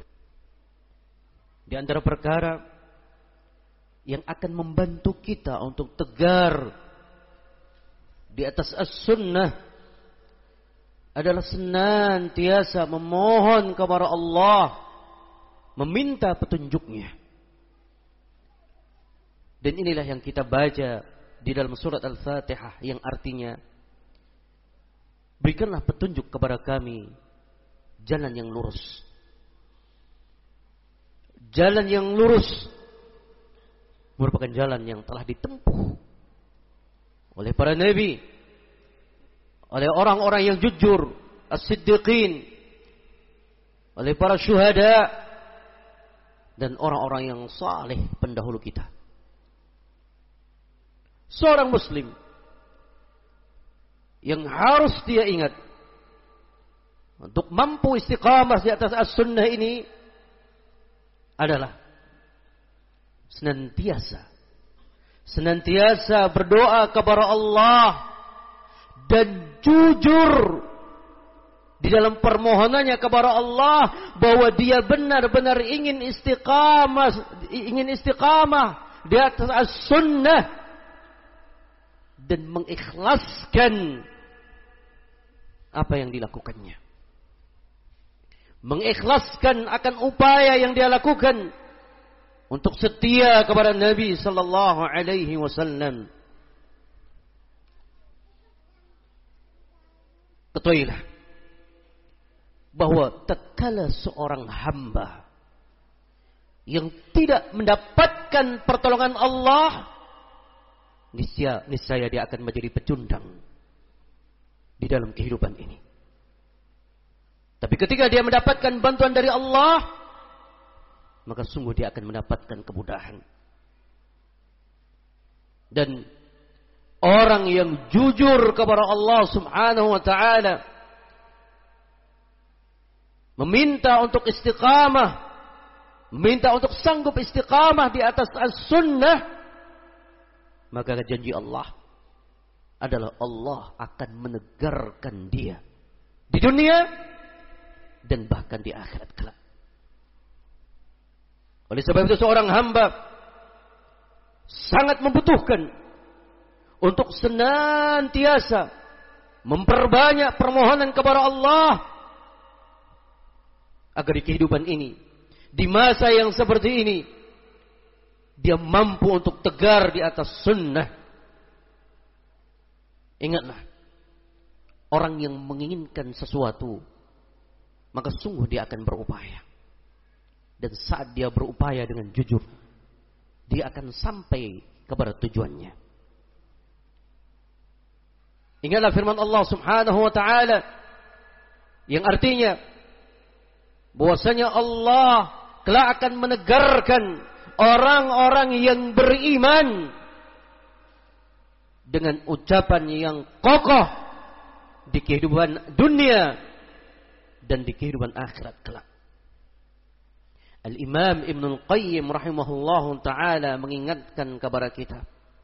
di antara perkara yang akan membantu kita untuk tegar di atas as-sunnah adalah senantiasa memohon kepada Allah, meminta petunjuknya. Dan inilah yang kita baca di dalam surat Al-Fatihah yang artinya berikanlah petunjuk kepada kami jalan yang lurus. Jalan yang lurus merupakan jalan yang telah ditempuh oleh para nabi, oleh orang-orang yang jujur, as-siddiqin, oleh para syuhada, dan orang-orang yang saleh pendahulu kita. Seorang muslim yang harus dia ingat untuk mampu istiqamah di atas as-sunnah ini adalah senantiasa berdoa kepada Allah dan jujur di dalam permohonannya kepada Allah bahwa dia benar-benar ingin istiqamah di atas as-sunnah, dan mengikhlaskan apa yang dilakukannya, mengikhlaskan akan upaya yang dia lakukan untuk setia kepada Nabi sallallahu alaihi wasallam. Ketahuilah bahwa tatkala seorang hamba yang tidak mendapatkan pertolongan Allah, niscaya dia akan menjadi pecundang di dalam kehidupan ini. Tapi ketika dia mendapatkan bantuan dari Allah, maka sungguh dia akan mendapatkan kemudahan. Dan orang yang jujur kepada Allah Subhanahu wa ta'ala, meminta untuk istiqamah, meminta untuk sanggup istiqamah di atas as-sunnah, maka janji Allah adalah Allah akan menegarkan dia di dunia dan bahkan di akhirat kelak. Oleh sebab itu seorang hamba sangat membutuhkan untuk senantiasa memperbanyak permohonan kepada Allah agar di kehidupan ini, di masa yang seperti ini, dia mampu untuk tegar di atas sunnah. Ingatlah, orang yang menginginkan sesuatu, maka sungguh dia akan berupaya. Dan saat dia berupaya dengan jujur, dia akan sampai kepada tujuannya. Ingatlah firman Allah Subhanahu wa taala yang artinya bahwasanya Allah kelak akan menegarkan orang-orang yang beriman dengan ucapan yang kokoh di kehidupan dunia dan di kehidupan akhirat kelak. Al-Imam Ibnul Qayyim rahimahullahu ta'ala mengingatkan kepada kita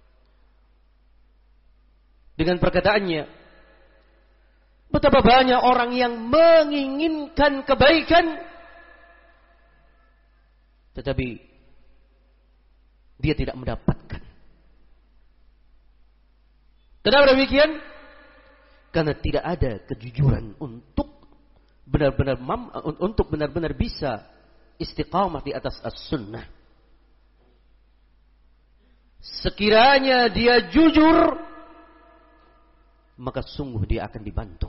dengan perkataannya, betapa banyak orang yang menginginkan kebaikan tetapi dia tidak mendapatkan. Kenapa demikian? Karena tidak ada kejujuran untuk benar-benar bisa istiqamah di atas as-sunnah. Sekiranya dia jujur, maka sungguh dia akan dibantu.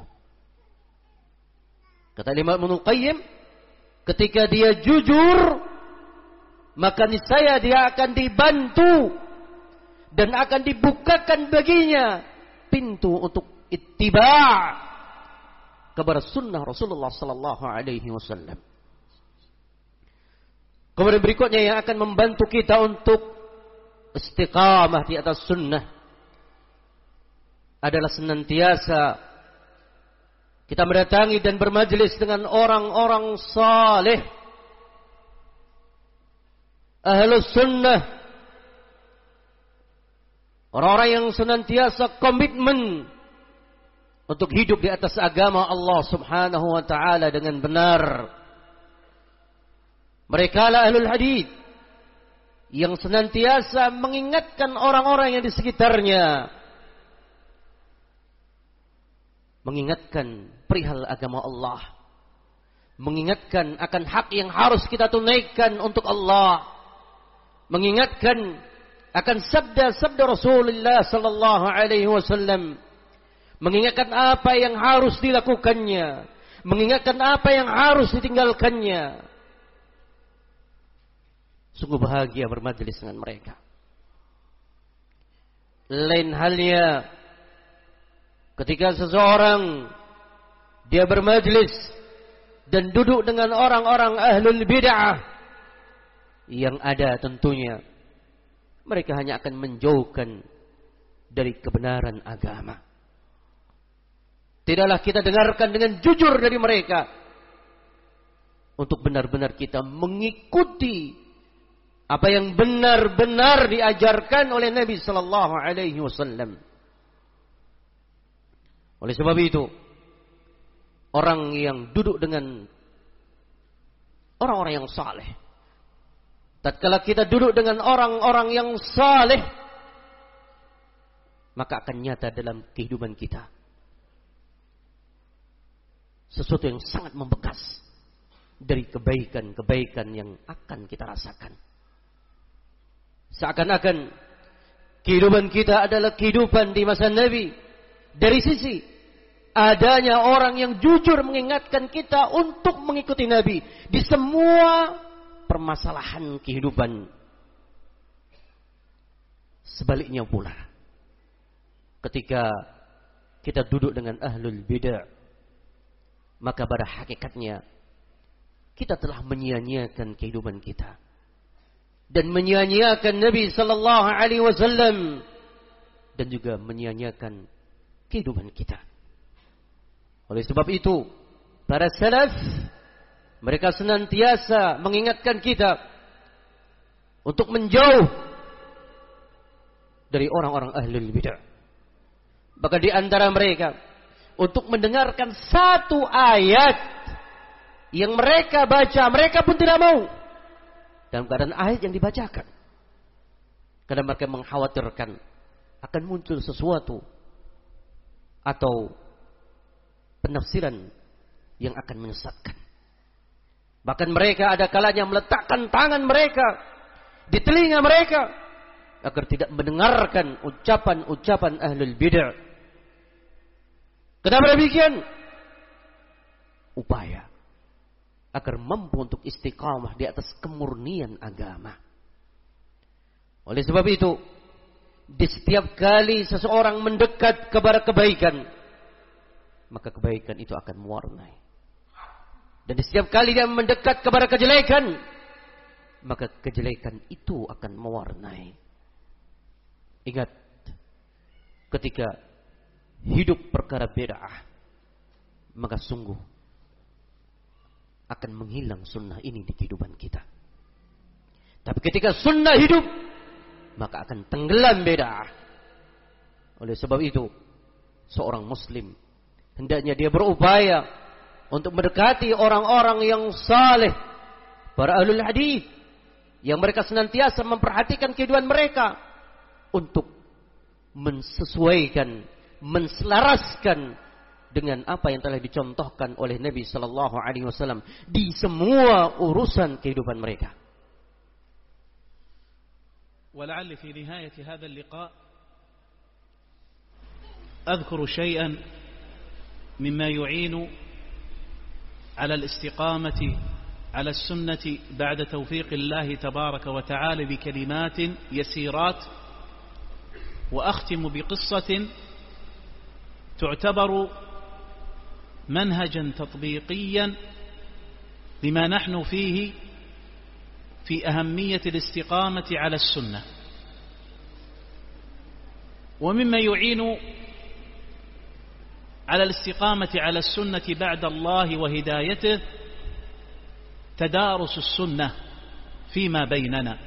Kata Imam Ibnul Qayyim, ketika dia jujur, maka niscaya dia akan dibantu dan akan dibukakan baginya pintu untuk ittiba' kepada sunnah Rasulullah sallallahu alaihi wasallam. Kemudian berikutnya yang akan membantu kita untuk istiqamah di atas sunnah adalah senantiasa kita mendatangi dan bermajlis dengan orang-orang saleh, ahlus sunnah, orang-orang yang senantiasa komitmen untuk hidup di atas agama Allah Subhanahu wa taala dengan benar. Mereka adalah ahlul hadits yang senantiasa mengingatkan orang-orang yang di sekitarnya, mengingatkan perihal agama Allah, mengingatkan akan hak yang harus kita tunaikan untuk Allah, mengingatkan akan sabda-sabda Rasulullah sallallahu alaihi wasallam, mengingatkan apa yang harus dilakukannya, mengingatkan apa yang harus ditinggalkannya. Sungguh bahagia bermajlis dengan mereka. Lain halnya ketika seseorang dia bermajlis dan duduk dengan orang-orang ahlul bid'ah, yang ada tentunya mereka hanya akan menjauhkan dari kebenaran agama. Tidaklah kita dengarkan dengan jujur dari mereka untuk benar-benar kita mengikuti apa yang benar-benar diajarkan oleh Nabi sallallahu alaihi wasallam. Oleh sebab itu, orang yang duduk dengan orang-orang yang saleh, tatkala kita duduk dengan orang-orang yang saleh, maka akan nyata dalam kehidupan kita sesuatu yang sangat membekas dari kebaikan-kebaikan yang akan kita rasakan. Seakan-akan kehidupan kita adalah kehidupan di masa Nabi. Dari sisi adanya orang yang jujur mengingatkan kita untuk mengikuti Nabi di semua permasalahan kehidupan. Sebaliknya pula, ketika kita duduk dengan ahlul bid'ah, maka pada hakikatnya kita telah menyia-nyiakan kehidupan kita dan menyia-nyiakan Nabi sallallahu alaihi wasallam dan juga menyia-nyiakan kehidupan kita. Oleh sebab itu, para salaf mereka senantiasa mengingatkan kita untuk menjauh dari orang-orang ahlul bid'ah. Bahkan di antara mereka untuk mendengarkan satu ayat yang mereka baca, mereka pun tidak mau dalam keadaan ayat yang dibacakan, karena mereka mengkhawatirkan akan muncul sesuatu atau penafsiran yang akan menyesatkan. Bahkan mereka ada kalanya meletakkan tangan mereka di telinga mereka agar tidak mendengarkan ucapan-ucapan ahlul bid'ah. Kenapa demikian? Upaya agar mampu untuk istiqamah di atas kemurnian agama. Oleh sebab itu, di setiap kali seseorang mendekat kepada kebaikan, maka kebaikan itu akan mewarnai. Dan di setiap kali dia mendekat kepada kejelekan, maka kejelekan itu akan mewarnai. Ingat, ketika hidup perkara bid'ah, maka sungguh akan menghilang sunnah ini di kehidupan kita. Tapi ketika sunnah hidup, maka akan tenggelam bid'ah. Oleh sebab itu, seorang muslim hendaknya dia berupaya untuk mendekati orang-orang yang saleh, para ahlul hadis, yang mereka senantiasa memperhatikan kehidupan mereka untuk mensesuaikan, menselaraskan dengan apa yang telah dicontohkan oleh Nabi sallallahu alaihi wasallam di semua urusan kehidupan mereka. ولعل في نهاية هذا اللقاء أذكر شيئا مما يعين على الاستقامة على السنة بعد توفيق الله تبارك وتعالى بكلمات يسيرات، وأختم بقصة تعتبر منهجا تطبيقيا لما نحن فيه في أهمية الاستقامة على السنة. ومما يعين على الاستقامة على السنة بعد الله وهدايته تدارس السنة فيما بيننا،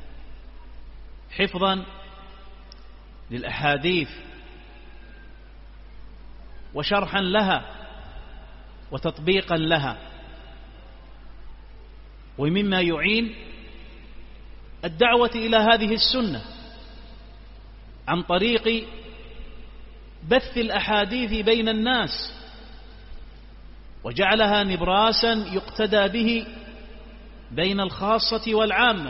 حفظا للأحاديث وشرحا لها وتطبيقا لها. ومما يعين الدعوة إلى هذه السنة عن طريق بث الأحاديث بين الناس وجعلها نبراسا يقتدى به بين الخاصة والعامة.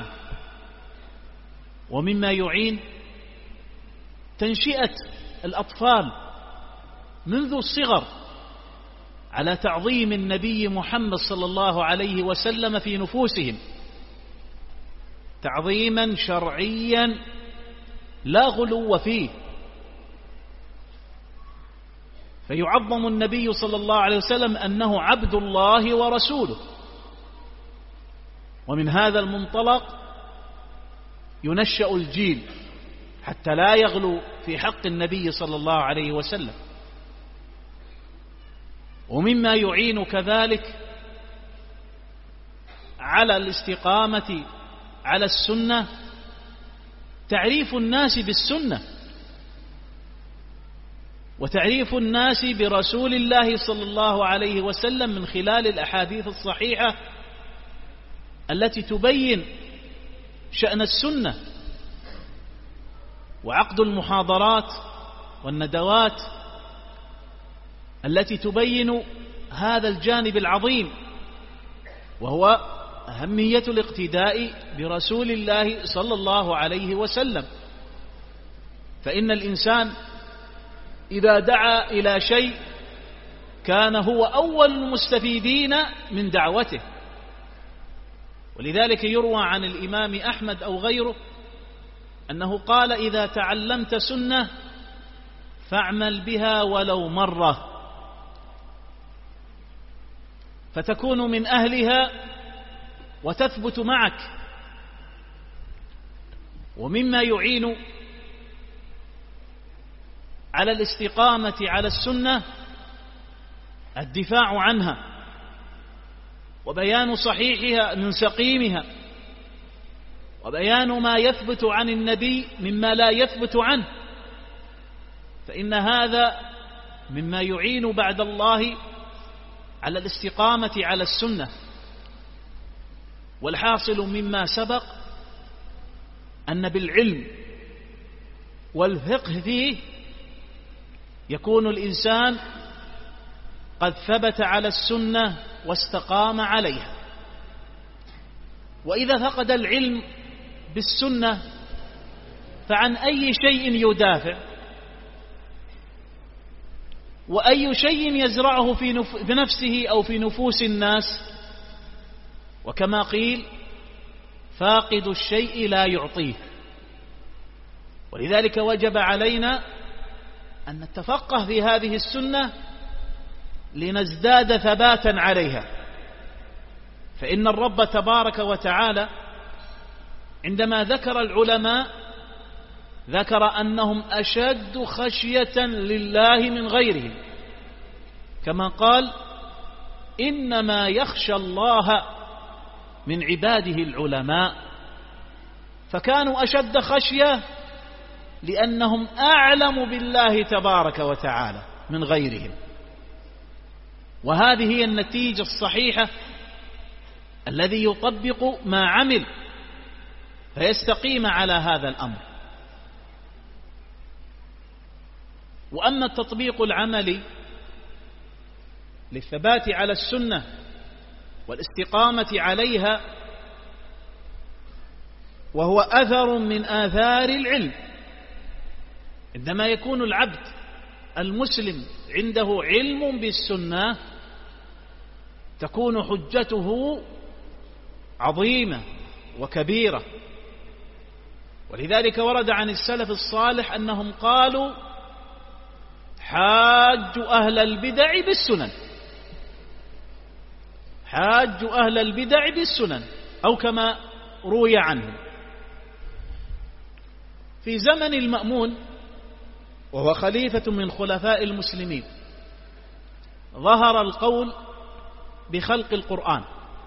ومما يعين تنشئة الأطفال منذ الصغر على تعظيم النبي محمد صلى الله عليه وسلم في نفوسهم تعظيما شرعيا لا غلو فيه، فيعظم النبي صلى الله عليه وسلم أنه عبد الله ورسوله. ومن هذا المنطلق ينشأ الجيل حتى لا يغلو في حق النبي صلى الله عليه وسلم. ومما يعين كذلك على الاستقامة على السنة تعريف الناس بالسنة وتعريف الناس برسول الله صلى الله عليه وسلم من خلال الأحاديث الصحيحة التي تبين شأن السنة، وعقد المحاضرات والندوات التي تبين هذا الجانب العظيم، وهو أهمية الاقتداء برسول الله صلى الله عليه وسلم. فإن الإنسان إذا دعا إلى شيء كان هو أول المستفيدين من دعوته. ولذلك يروى عن الإمام أحمد أو غيره أنه قال: إذا تعلمت سنة فاعمل بها ولو مرة، فتكون من أهلها وتثبت معك. ومما يعين على الاستقامة على السنة الدفاع عنها وبيان صحيحها من سقيمها، وبيان ما يثبت عن النبي مما لا يثبت عنه، فإن هذا مما يعين بعد الله على الاستقامة على السنة. والحاصل مما سبق أن بالعلم والفقه فيه يكون الإنسان قد ثبت على السنة واستقام عليها. وإذا فقد العلم بالسنة فعن أي شيء يدافع، وأي شيء يزرعه في نفسه أو في نفوس الناس وكما قيل فاقد الشيء لا يعطيه. ولذلك وجب علينا أن نتفقه في هذه السنة لنزداد ثباتا عليها. فإن الرب تبارك وتعالى عندما ذكر العلماء ذكر أنهم أشد خشية لله من غيرهم، كما قال إنما يخشى الله من عباده العلماء. فكانوا أشد خشية لأنهم أعلم بالله تبارك وتعالى من غيرهم. وهذه هي النتيجة الصحيحة الذي يطبق ما عمل فيستقيم على هذا الأمر. وأما التطبيق العملي للثبات على السنة والاستقامة عليها وهو أثر من آثار العلم. عندما يكون العبد المسلم عنده علم بالسنة تكون حجته عظيمة وكبيرة. ولذلك ورد عن السلف الصالح أنهم قالوا حاجوا أهل البدع بالسنن، حاجوا أهل البدع بالسنن، أو كما روي عنهم. في زمن المأمون وهو خليفة من خلفاء المسلمين ظهر القول بخلق القرآن.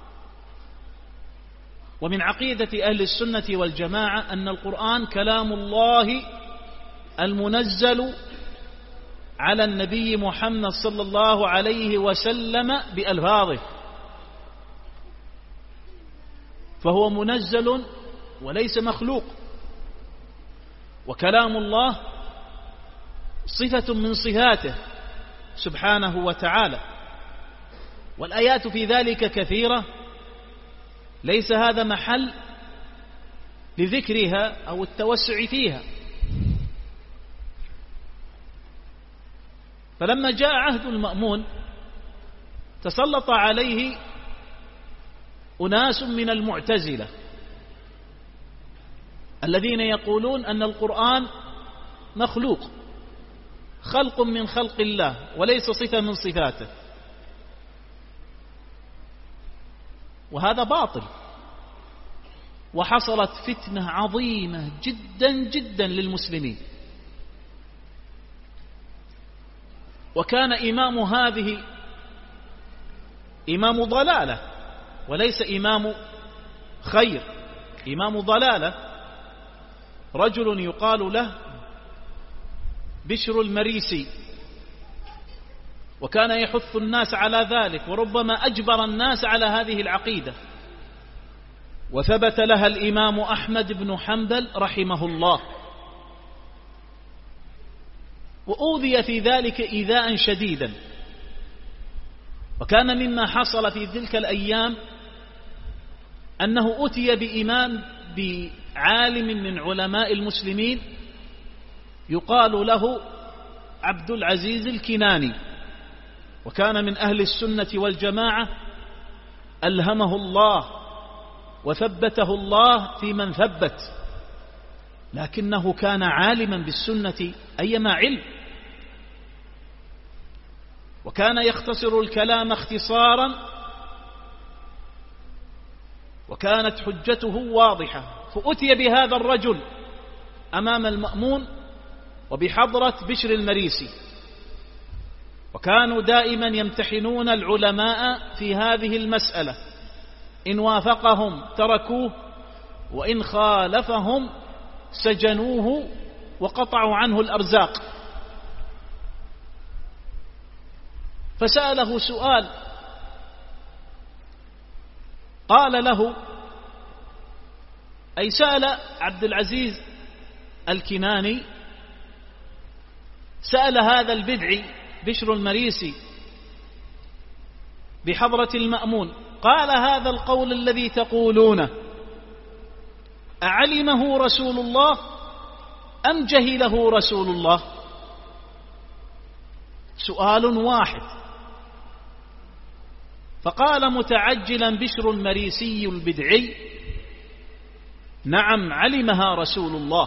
ومن عقيدة أهل السنة والجماعة أن القرآن كلام الله المنزل على النبي محمد صلى الله عليه وسلم بألفاظه، فهو منزل وليس مخلوق. وكلام الله صفة من صفاته سبحانه وتعالى، والآيات في ذلك كثيرة، ليس هذا محل لذكرها أو التوسع فيها. فلما جاء عهد المأمون تسلط عليه أناس من المعتزلة الذين يقولون أن القرآن مخلوق، خلق من خلق الله وليس صفة من صفاته، وهذا باطل. وحصلت فتنة عظيمة جدا جدا للمسلمين. وكان إمام هذه إمام ضلالة وليس إمام خير، إمام ضلالة، رجل يقال له بشر المريسي، وكان يحث الناس على ذلك وربما أجبر الناس على هذه العقيدة. وثبت لها الإمام أحمد بن حنبل رحمه الله، وأوذي في ذلك إيذاء شديدا. وكان مما حصل في تلك الأيام أنه أتي بإمام بعالم من علماء المسلمين يقال له عبد العزيز الكناني، وكان من أهل السنة والجماعة، ألهمه الله وثبته الله في من ثبت، لكنه كان عالما بالسنة أيما علم، وكان يختصر الكلام اختصارا، وكانت حجته واضحة. فأتي بهذا الرجل أمام المأمون وبحضرة بشر المريسي، وكانوا دائما يمتحنون العلماء في هذه المسألة، إن وافقهم تركوه، وإن خالفهم سجنوه وقطعوا عنه الأرزاق. فسأله سؤال، قال له، أي سأل عبد العزيز الكناني، سأل هذا البدعي بشر المريسي بحضرة المأمون، قال هذا القول الذي تقولونه أعلمه رسول الله أم جهله رسول الله؟ سؤال واحد. فقال متعجلا بشر المريسي البدعي: نعم علمها رسول الله.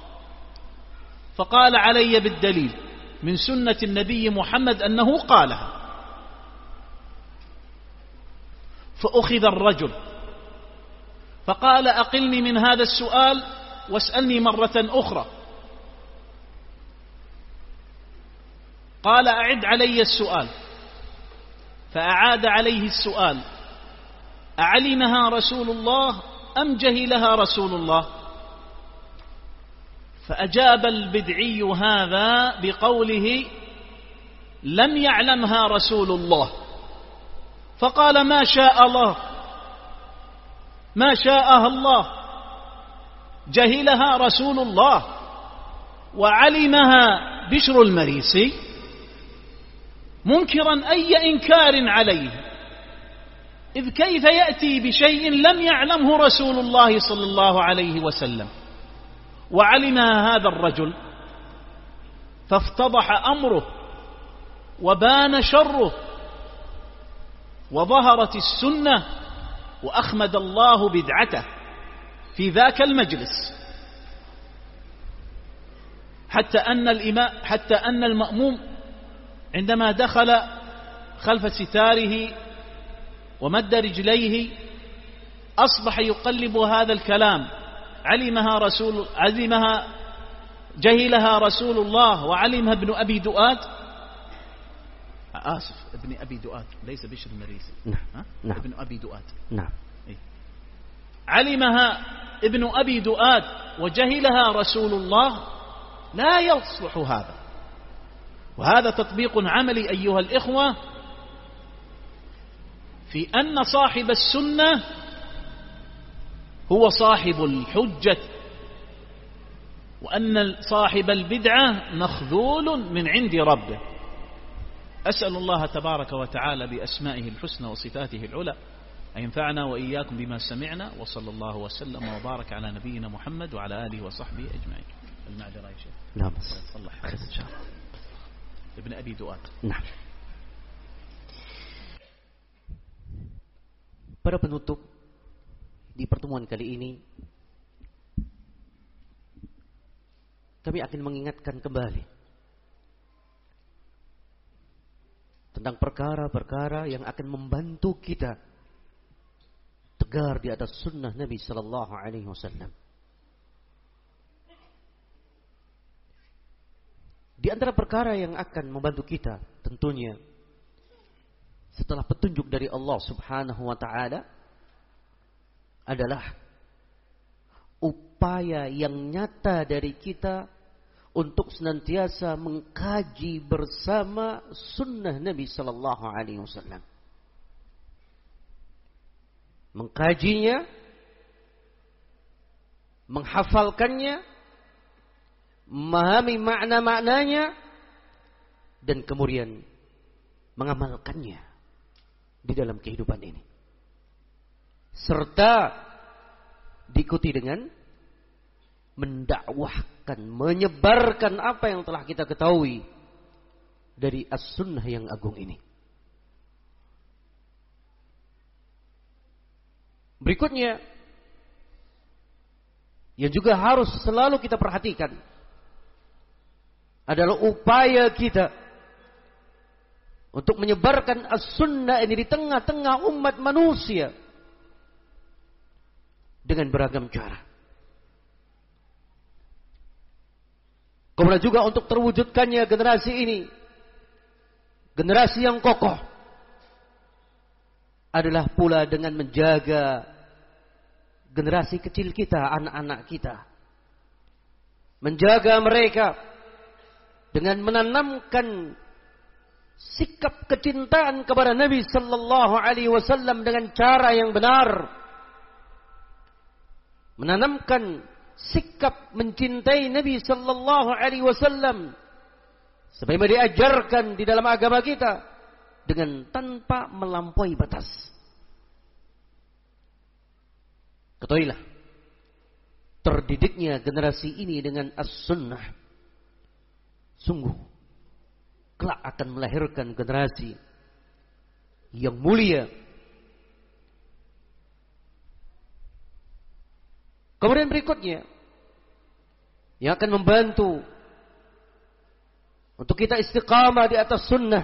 فقال: علي بالدليل من سنة النبي محمد أنه قالها. فأخذ الرجل فقال: أقلني من هذا السؤال واسألني مرة أخرى. قال: أعد علي السؤال. فأعاد عليه السؤال: أعلمها رسول الله أم جهلها رسول الله؟ فأجاب البدعي هذا بقوله: لم يعلمها رسول الله. فقال: ما شاء الله، ما شاءها الله، جهلها رسول الله وعلمها بشر المريسي، منكرا أي إنكار عليه، إذ كيف يأتي بشيء لم يعلمه رسول الله صلى الله عليه وسلم وعلمها هذا الرجل. فافتضح أمره وبان شره وظهرت السنة وأخمد الله بدعته في ذاك المجلس، حتى أن المأموم عندما دخل خلف ستاره ومد رجليه أصبح يقلب هذا الكلام: جهلها رسول الله وعلمها ابن أبي دؤاد. ابن أبي دؤاد ليس بشر المريسي. نعم. ابن أبي دؤاد. نعم. علمها ابن أبي دؤاد وجهلها رسول الله، لا يصلح هذا. وهذا تطبيق عملي أيها الإخوة في أن صاحب السنة هو صاحب الحجة، وأن صاحب البدعة مخذول من عند ربه. أسأل الله تبارك وتعالى بأسمائه الحسنى وصفاته العلى أن ينفعنا وإياكم بما سمعنا، وصلى الله وسلم وبارك على نبينا محمد وعلى آله وصحبه أجمعين. المعذرة يا شيخ. لا بس خير إن شاء الله. ابن أبي دؤاد. Nah. Pada penutup di pertemuan kali ini, kami akan mengingatkan kembali tentang perkara-perkara yang akan membantu kita tegar di atas sunnah Nabi Sallallahu Alaihi Wasallam. Di antara perkara yang akan membantu kita tentunya setelah petunjuk dari Allah Subhanahu wa taala adalah upaya yang nyata dari kita untuk senantiasa mengkaji bersama sunnah Nabi sallallahu alaihi wasallam. Mengkajinya, menghafalkannya, memahami makna-maknanya, dan kemudian mengamalkannya di dalam kehidupan ini. Serta diikuti dengan mendakwahkan, menyebarkan apa yang telah kita ketahui dari as-sunnah yang agung ini. Berikutnya yang juga harus selalu kita perhatikan adalah upaya kita untuk menyebarkan as-sunnah ini di tengah-tengah umat manusia dengan beragam cara. Kemudian juga untuk terwujudkannya generasi ini, generasi yang kokoh, adalah pula dengan menjaga generasi kecil kita, anak-anak kita. Menjaga mereka dengan menanamkan sikap kecintaan kepada Nabi sallallahu alaihi wasallam dengan cara yang benar. Menanamkan sikap mencintai Nabi sallallahu alaihi wasallam sebagaimana diajarkan di dalam agama kita dengan tanpa melampaui batas. Ketahuilah, terdidiknya generasi ini dengan as-sunnah sungguh kelak akan melahirkan generasi yang mulia, Kemudian berikutnya yang akan membantu untuk kita istiqamah di atas sunnah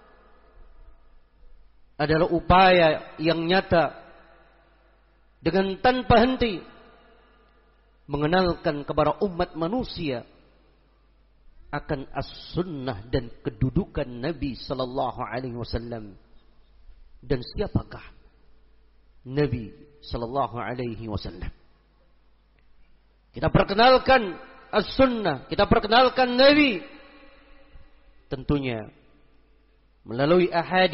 adalah upaya yang nyata dengan tanpa henti mengenalkan kepada umat manusia akan as-sunnah dan kedudukan Nabi sallallahu alaihi wasallam dan siapakah Nabi sallallahu alaihi wasallam. Kita perkenalkan as-sunnah, kita perkenalkan Nabi tentunya melalui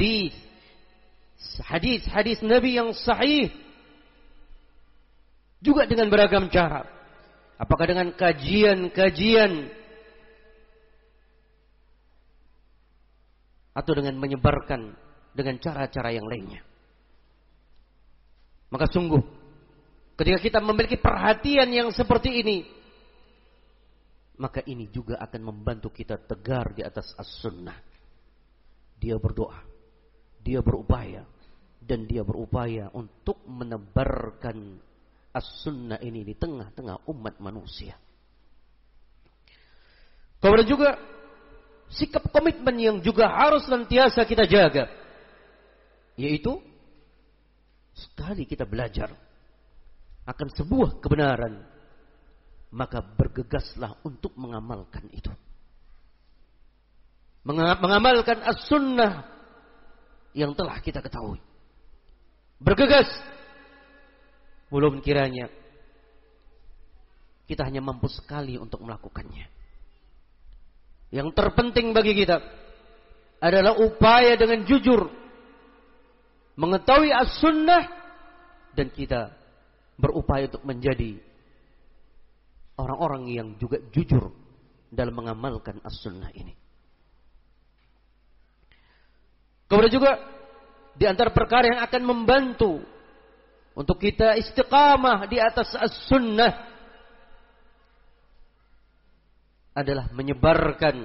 hadis Nabi yang sahih, juga dengan beragam cara. Apakah dengan kajian-kajian atau dengan menyebarkan dengan cara-cara yang lainnya. Maka sungguh ketika kita memiliki perhatian yang seperti ini, maka ini juga akan membantu kita tegar di atas as-sunnah. Dia berdoa, dia berupaya, dan dia berupaya untuk menebarkan as-sunnah ini di tengah-tengah umat manusia. Kemudian juga sikap komitmen yang juga harus senantiasa kita jaga, yaitu sekali kita belajar akan sebuah kebenaran, maka bergegaslah untuk mengamalkan itu. Mengamalkan as-sunnah yang telah kita ketahui. Bergegas. Belum kiranya kita hanya mampu sekali untuk melakukannya. Yang terpenting bagi kita adalah upaya dengan jujur mengetahui as-sunnah dan kita berupaya untuk menjadi orang-orang yang juga jujur dalam mengamalkan as-sunnah ini. Kemudian juga di antara perkara yang akan membantu untuk kita istiqamah di atas as-sunnah adalah menyebarkan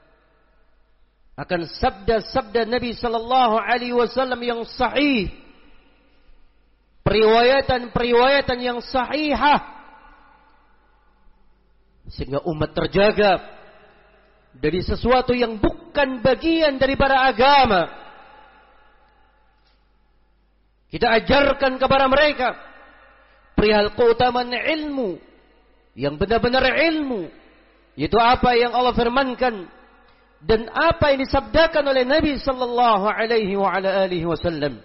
akan sabda-sabda Nabi sallallahu alaihi wasallam yang sahih, periwayatan-periwayatan yang sahihah, sehingga umat terjaga dari sesuatu yang bukan bagian daripada agama. Kita ajarkan kepada mereka perihal keutamaan ilmu yang benar-benar ilmu, yaitu apa yang Allah firmankan dan apa yang disabdakan oleh Nabi sallallahu alaihi wasallam.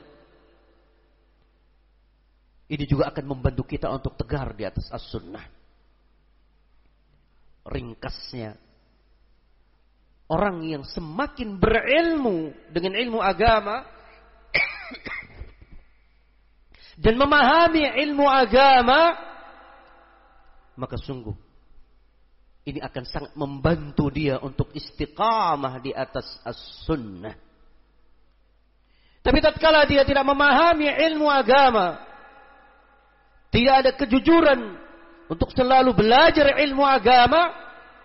Ini juga akan membantu kita untuk tegar di atas as-sunnah. Ringkasnya, orang yang semakin berilmu dengan ilmu agama dan memahami ilmu agama, maka sungguh ini akan sangat membantu dia untuk istiqamah di atas as-sunnah. Tapi tatkala dia tidak memahami ilmu agama, tidak ada kejujuran untuk selalu belajar ilmu agama,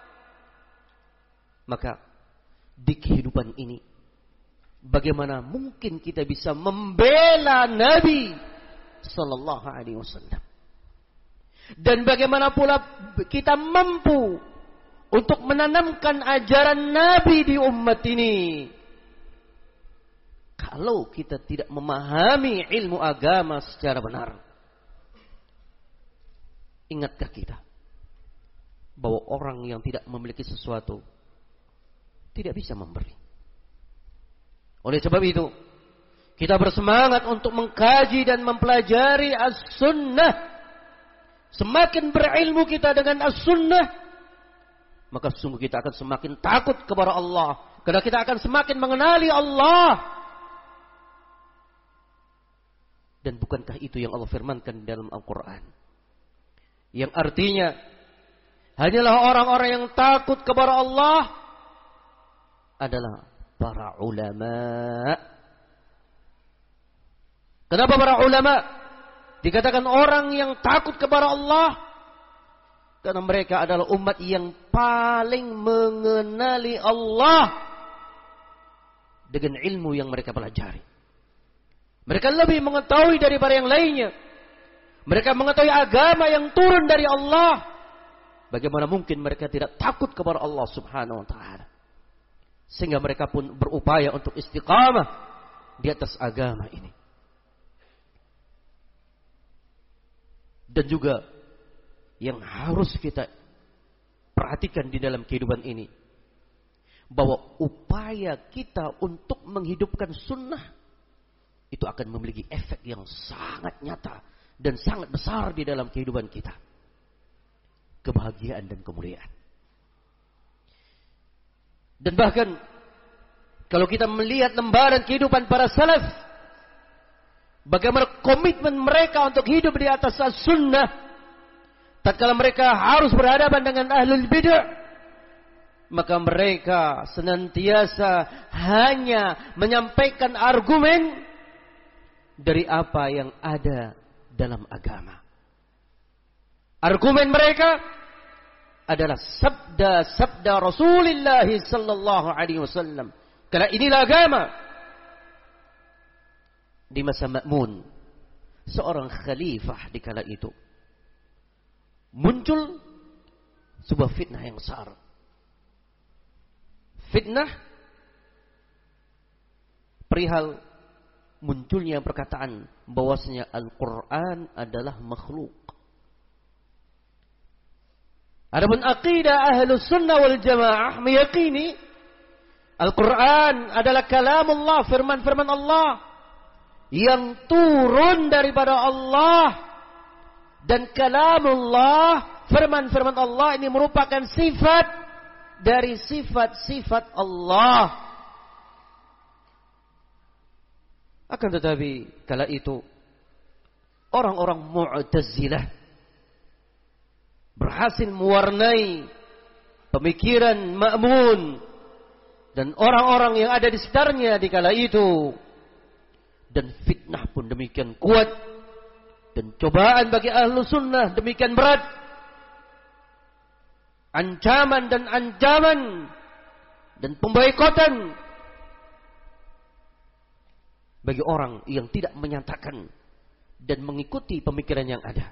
maka di kehidupan ini bagaimana mungkin kita bisa membela Nabi sallallahu alaihi wasallam? Dan bagaimana pula kita mampu untuk menanamkan ajaran Nabi di umat ini kalau kita tidak memahami ilmu agama secara benar? Ingatkah kita bahwa orang yang tidak memiliki sesuatu tidak bisa memberi? Oleh sebab itu, kita bersemangat untuk mengkaji dan mempelajari as-sunnah. Semakin berilmu kita dengan as-sunnah, maka sungguh kita akan semakin takut kepada Allah, karena kita akan semakin mengenali Allah. Dan bukankah itu yang Allah firmankan dalam Al-Quran, yang artinya hanyalah orang-orang yang takut kepada Allah adalah para ulama. Kenapa para ulama dikatakan orang yang takut kepada Allah? Karena mereka adalah umat yang paling mengenali Allah dengan ilmu yang mereka pelajari. Mereka lebih mengetahui daripada yang lainnya. Mereka mengetahui agama yang turun dari Allah. Bagaimana mungkin mereka tidak takut kepada Allah Subhanahu wa taala? Sehingga mereka pun berupaya untuk istiqamah di atas agama ini. Dan juga yang harus kita perhatikan di dalam kehidupan ini, bahwa upaya kita untuk menghidupkan sunnah itu akan memiliki efek yang sangat nyata dan sangat besar di dalam kehidupan kita. Kebahagiaan dan kemuliaan. Dan bahkan kalau kita melihat lembaran kehidupan para salaf, bagaimana komitmen mereka untuk hidup di atas sunnah, tatkala mereka harus berhadapan dengan ahlul bid'ah, maka mereka senantiasa hanya menyampaikan argumen dari apa yang ada dalam agama. Argumen mereka adalah sabda-sabda Rasulullah sallallahu alaihi wasallam. Karena inilah agama. Di masa Ma'mun, seorang khalifah di kala itu, muncul sebuah fitnah yang besar. Fitnah perihal munculnya perkataan bahwasanya Al-Quran adalah makhluk. Adapun aqidah Ahlus Sunnah wal Jamaah meyakini Al-Quran adalah kalamullah, firman-firman Allah yang turun daripada Allah, dan kalamullah, firman-firman Allah ini merupakan sifat dari sifat-sifat Allah. Akan tetapi kala itu orang-orang Mu'tazilah berhasil mewarnai pemikiran Ma'mun dan orang-orang yang ada di sekitarnya di kala itu, dan fitnah pun demikian kuat, dan cobaan bagi ahlu sunnah demikian berat, ancaman dan pemboikotan bagi orang yang tidak menyatakan dan mengikuti pemikiran yang ada.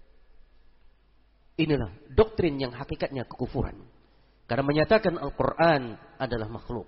Inilah doktrin yang hakikatnya kekufuran, karena menyatakan Al-Quran adalah makhluk.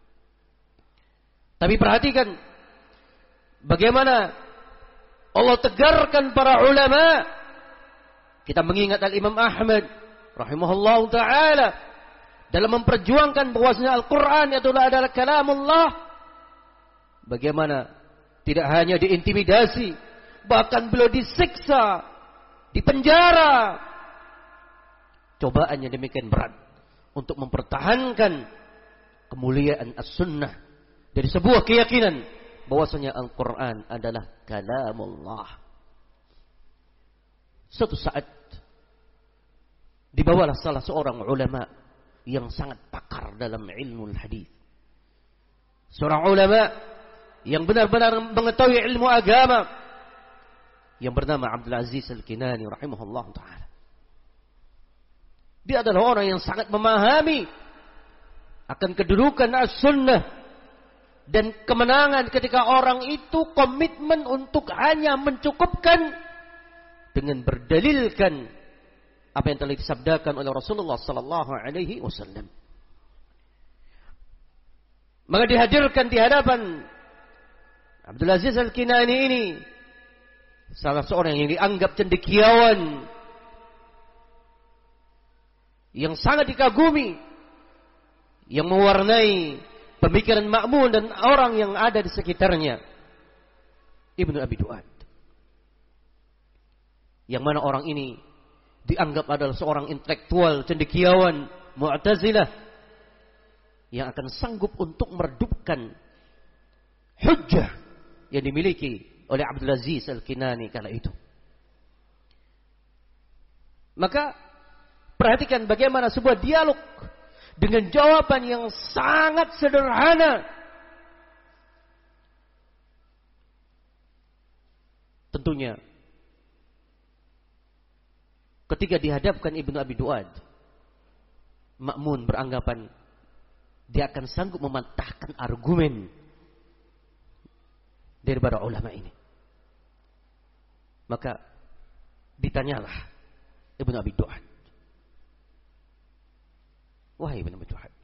Tapi perhatikan bagaimana Allah tegarkan para ulama. Kita mengingat Al-Imam Ahmad rahimahullah ta'ala dalam memperjuangkan bahwasanya Al-Quran adalah kalamullah. Bagaimana tidak hanya diintimidasi, bahkan beliau disiksa, dipenjara. Cobaannya demikian berat untuk mempertahankan kemuliaan as-sunnah dari sebuah keyakinan bahwasanya Al-Quran adalah kalamullah. Suatu saat dibawalah salah seorang ulama yang sangat pakar dalam ilmu hadis, seorang ulama yang benar-benar mengetahui ilmu agama, yang bernama Abdul Aziz Al-Kinani rahimahullah ta'ala. Dia adalah orang yang sangat memahami akan kedudukan as-sunnah dan kemenangan ketika orang itu komitmen untuk hanya mencukupkan dengan berdalilkan apa yang telah disabdakan oleh Rasulullah sallallahu alaihi wasallam. Maka dihadirkan di hadapan Abdul Aziz Al-Kinani ini salah seorang yang dianggap cendekiawan, yang sangat dikagumi, yang mewarnai pemikiran Ma'mun dan orang yang ada di sekitarnya, Ibnu Abi Duad. Yang mana orang ini dianggap adalah seorang intelektual cendekiawan Mu'tazilah yang akan sanggup untuk meredupkan hujjah yang dimiliki oleh Abdul Aziz Al-Kinani kala itu. Maka perhatikan bagaimana sebuah dialog dengan jawaban yang sangat sederhana. Tentunya ketika dihadapkan Ibnu Abi Duad, Ma'mun beranggapan dia akan sanggup mematahkan argumen daripada ulama ini. Maka Ditanyalah Ibnu Abi Du'ad. Wahai Ibnu Abi Du'ad,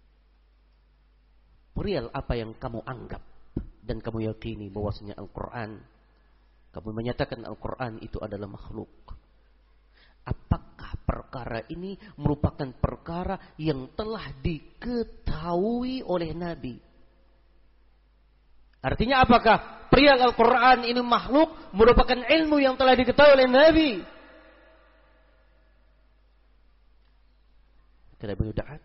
perihal apa yang kamu anggap dan kamu yakini bahwasanya Al-Quran, kamu menyatakan Al-Quran itu adalah makhluk. Apakah perkara ini merupakan perkara yang telah diketahui oleh Nabi? Artinya apakah perihal Al-Quran ini makhluk merupakan ilmu yang telah diketahui oleh Nabi? Kata Ibnu Du'ad,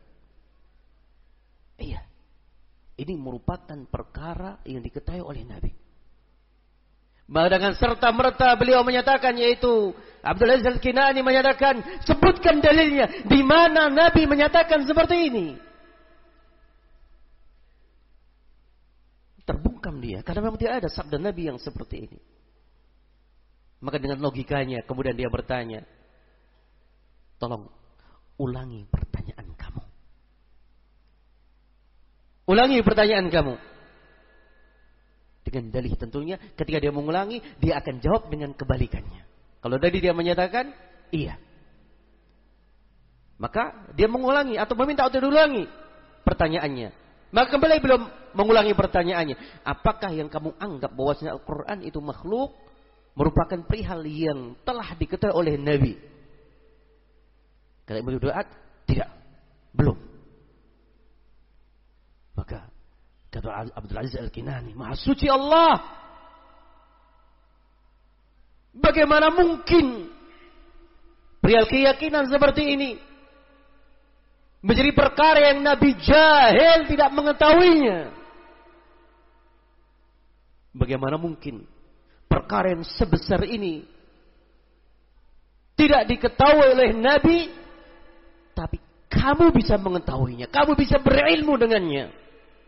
iya, ini merupakan perkara yang diketahui oleh Nabi. Maka dengan serta-merta beliau menyatakan, yaitu Abdul Aziz Al-Kinani menyatakan, sebutkan dalilnya di mana Nabi menyatakan seperti ini. Terbungkam dia, karena memang tidak ada sabda Nabi yang seperti ini. Maka dengan logikanya kemudian dia bertanya, tolong ulangi pertanyaan kamu. Ulangi pertanyaan kamu. Dengan dalih tentunya, ketika dia mengulangi, dia akan jawab dengan kebalikannya. Kalau tadi dia menyatakan iya, maka dia mengulangi atau meminta untuk diulangi pertanyaannya. Maka kembali belum mengulangi pertanyaannya. Apakah yang kamu anggap bahwasanya Al-Quran itu makhluk merupakan perihal yang telah diketahui oleh Nabi? Kata Ibnu Du'ad, tidak, belum. Maka kata Abdul Aziz Al-Kinani, Maha Suci Allah, bagaimana mungkin perihal keyakinan seperti ini menjadi perkara yang Nabi jahil tidak mengetahuinya? Bagaimana mungkin perkara yang sebesar ini tidak diketahui oleh Nabi, tapi kamu bisa mengetahuinya, kamu bisa berilmu dengannya?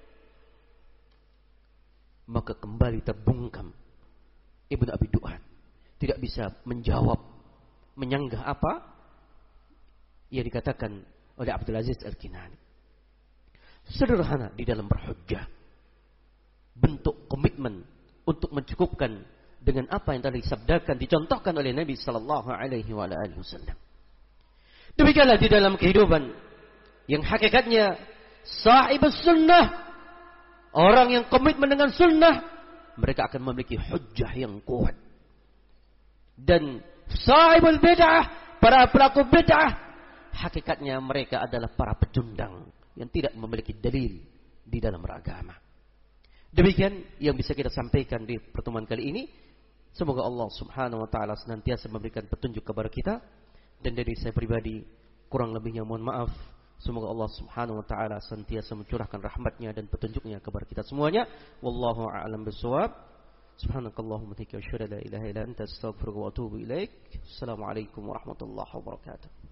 Maka kembali terbungkam Ibnu Abi Du'ad, tidak bisa menjawab, menyanggah apa yang dikatakan oleh Abdul Aziz Al-Kinani. Sederhana di dalam berhujjah, bentuk komitmen untuk mencukupkan dengan apa yang tadi disabdakan, dicontohkan oleh Nabi sallallahu alaihi wasallam. Demikianlah di dalam kehidupan yang hakikatnya sahibus sunnah, orang yang komitmen dengan sunnah, mereka akan memiliki hujjah yang kuat. Dan sahibul bid'ah, para pelaku bid'ah, hakikatnya mereka adalah para pecundang yang tidak memiliki dalil di dalam beragama. Demikian yang bisa kita sampaikan di pertemuan kali ini. Semoga Allah Subhanahu wa taala senantiasa memberikan petunjuk kepada kita, dan dari saya pribadi kurang lebihnya mohon maaf. Semoga Allah Subhanahu wa taala senantiasa mencurahkan rahmatnya dan petunjuknya kepada kita semuanya. Wallahu a'lam bishawab. Subhanakallahumma wa bihamdika asyhadu an la ilaha illa anta astaghfiruka wa atubu ilaik. Assalamualaikum warahmatullahi wabarakatuh.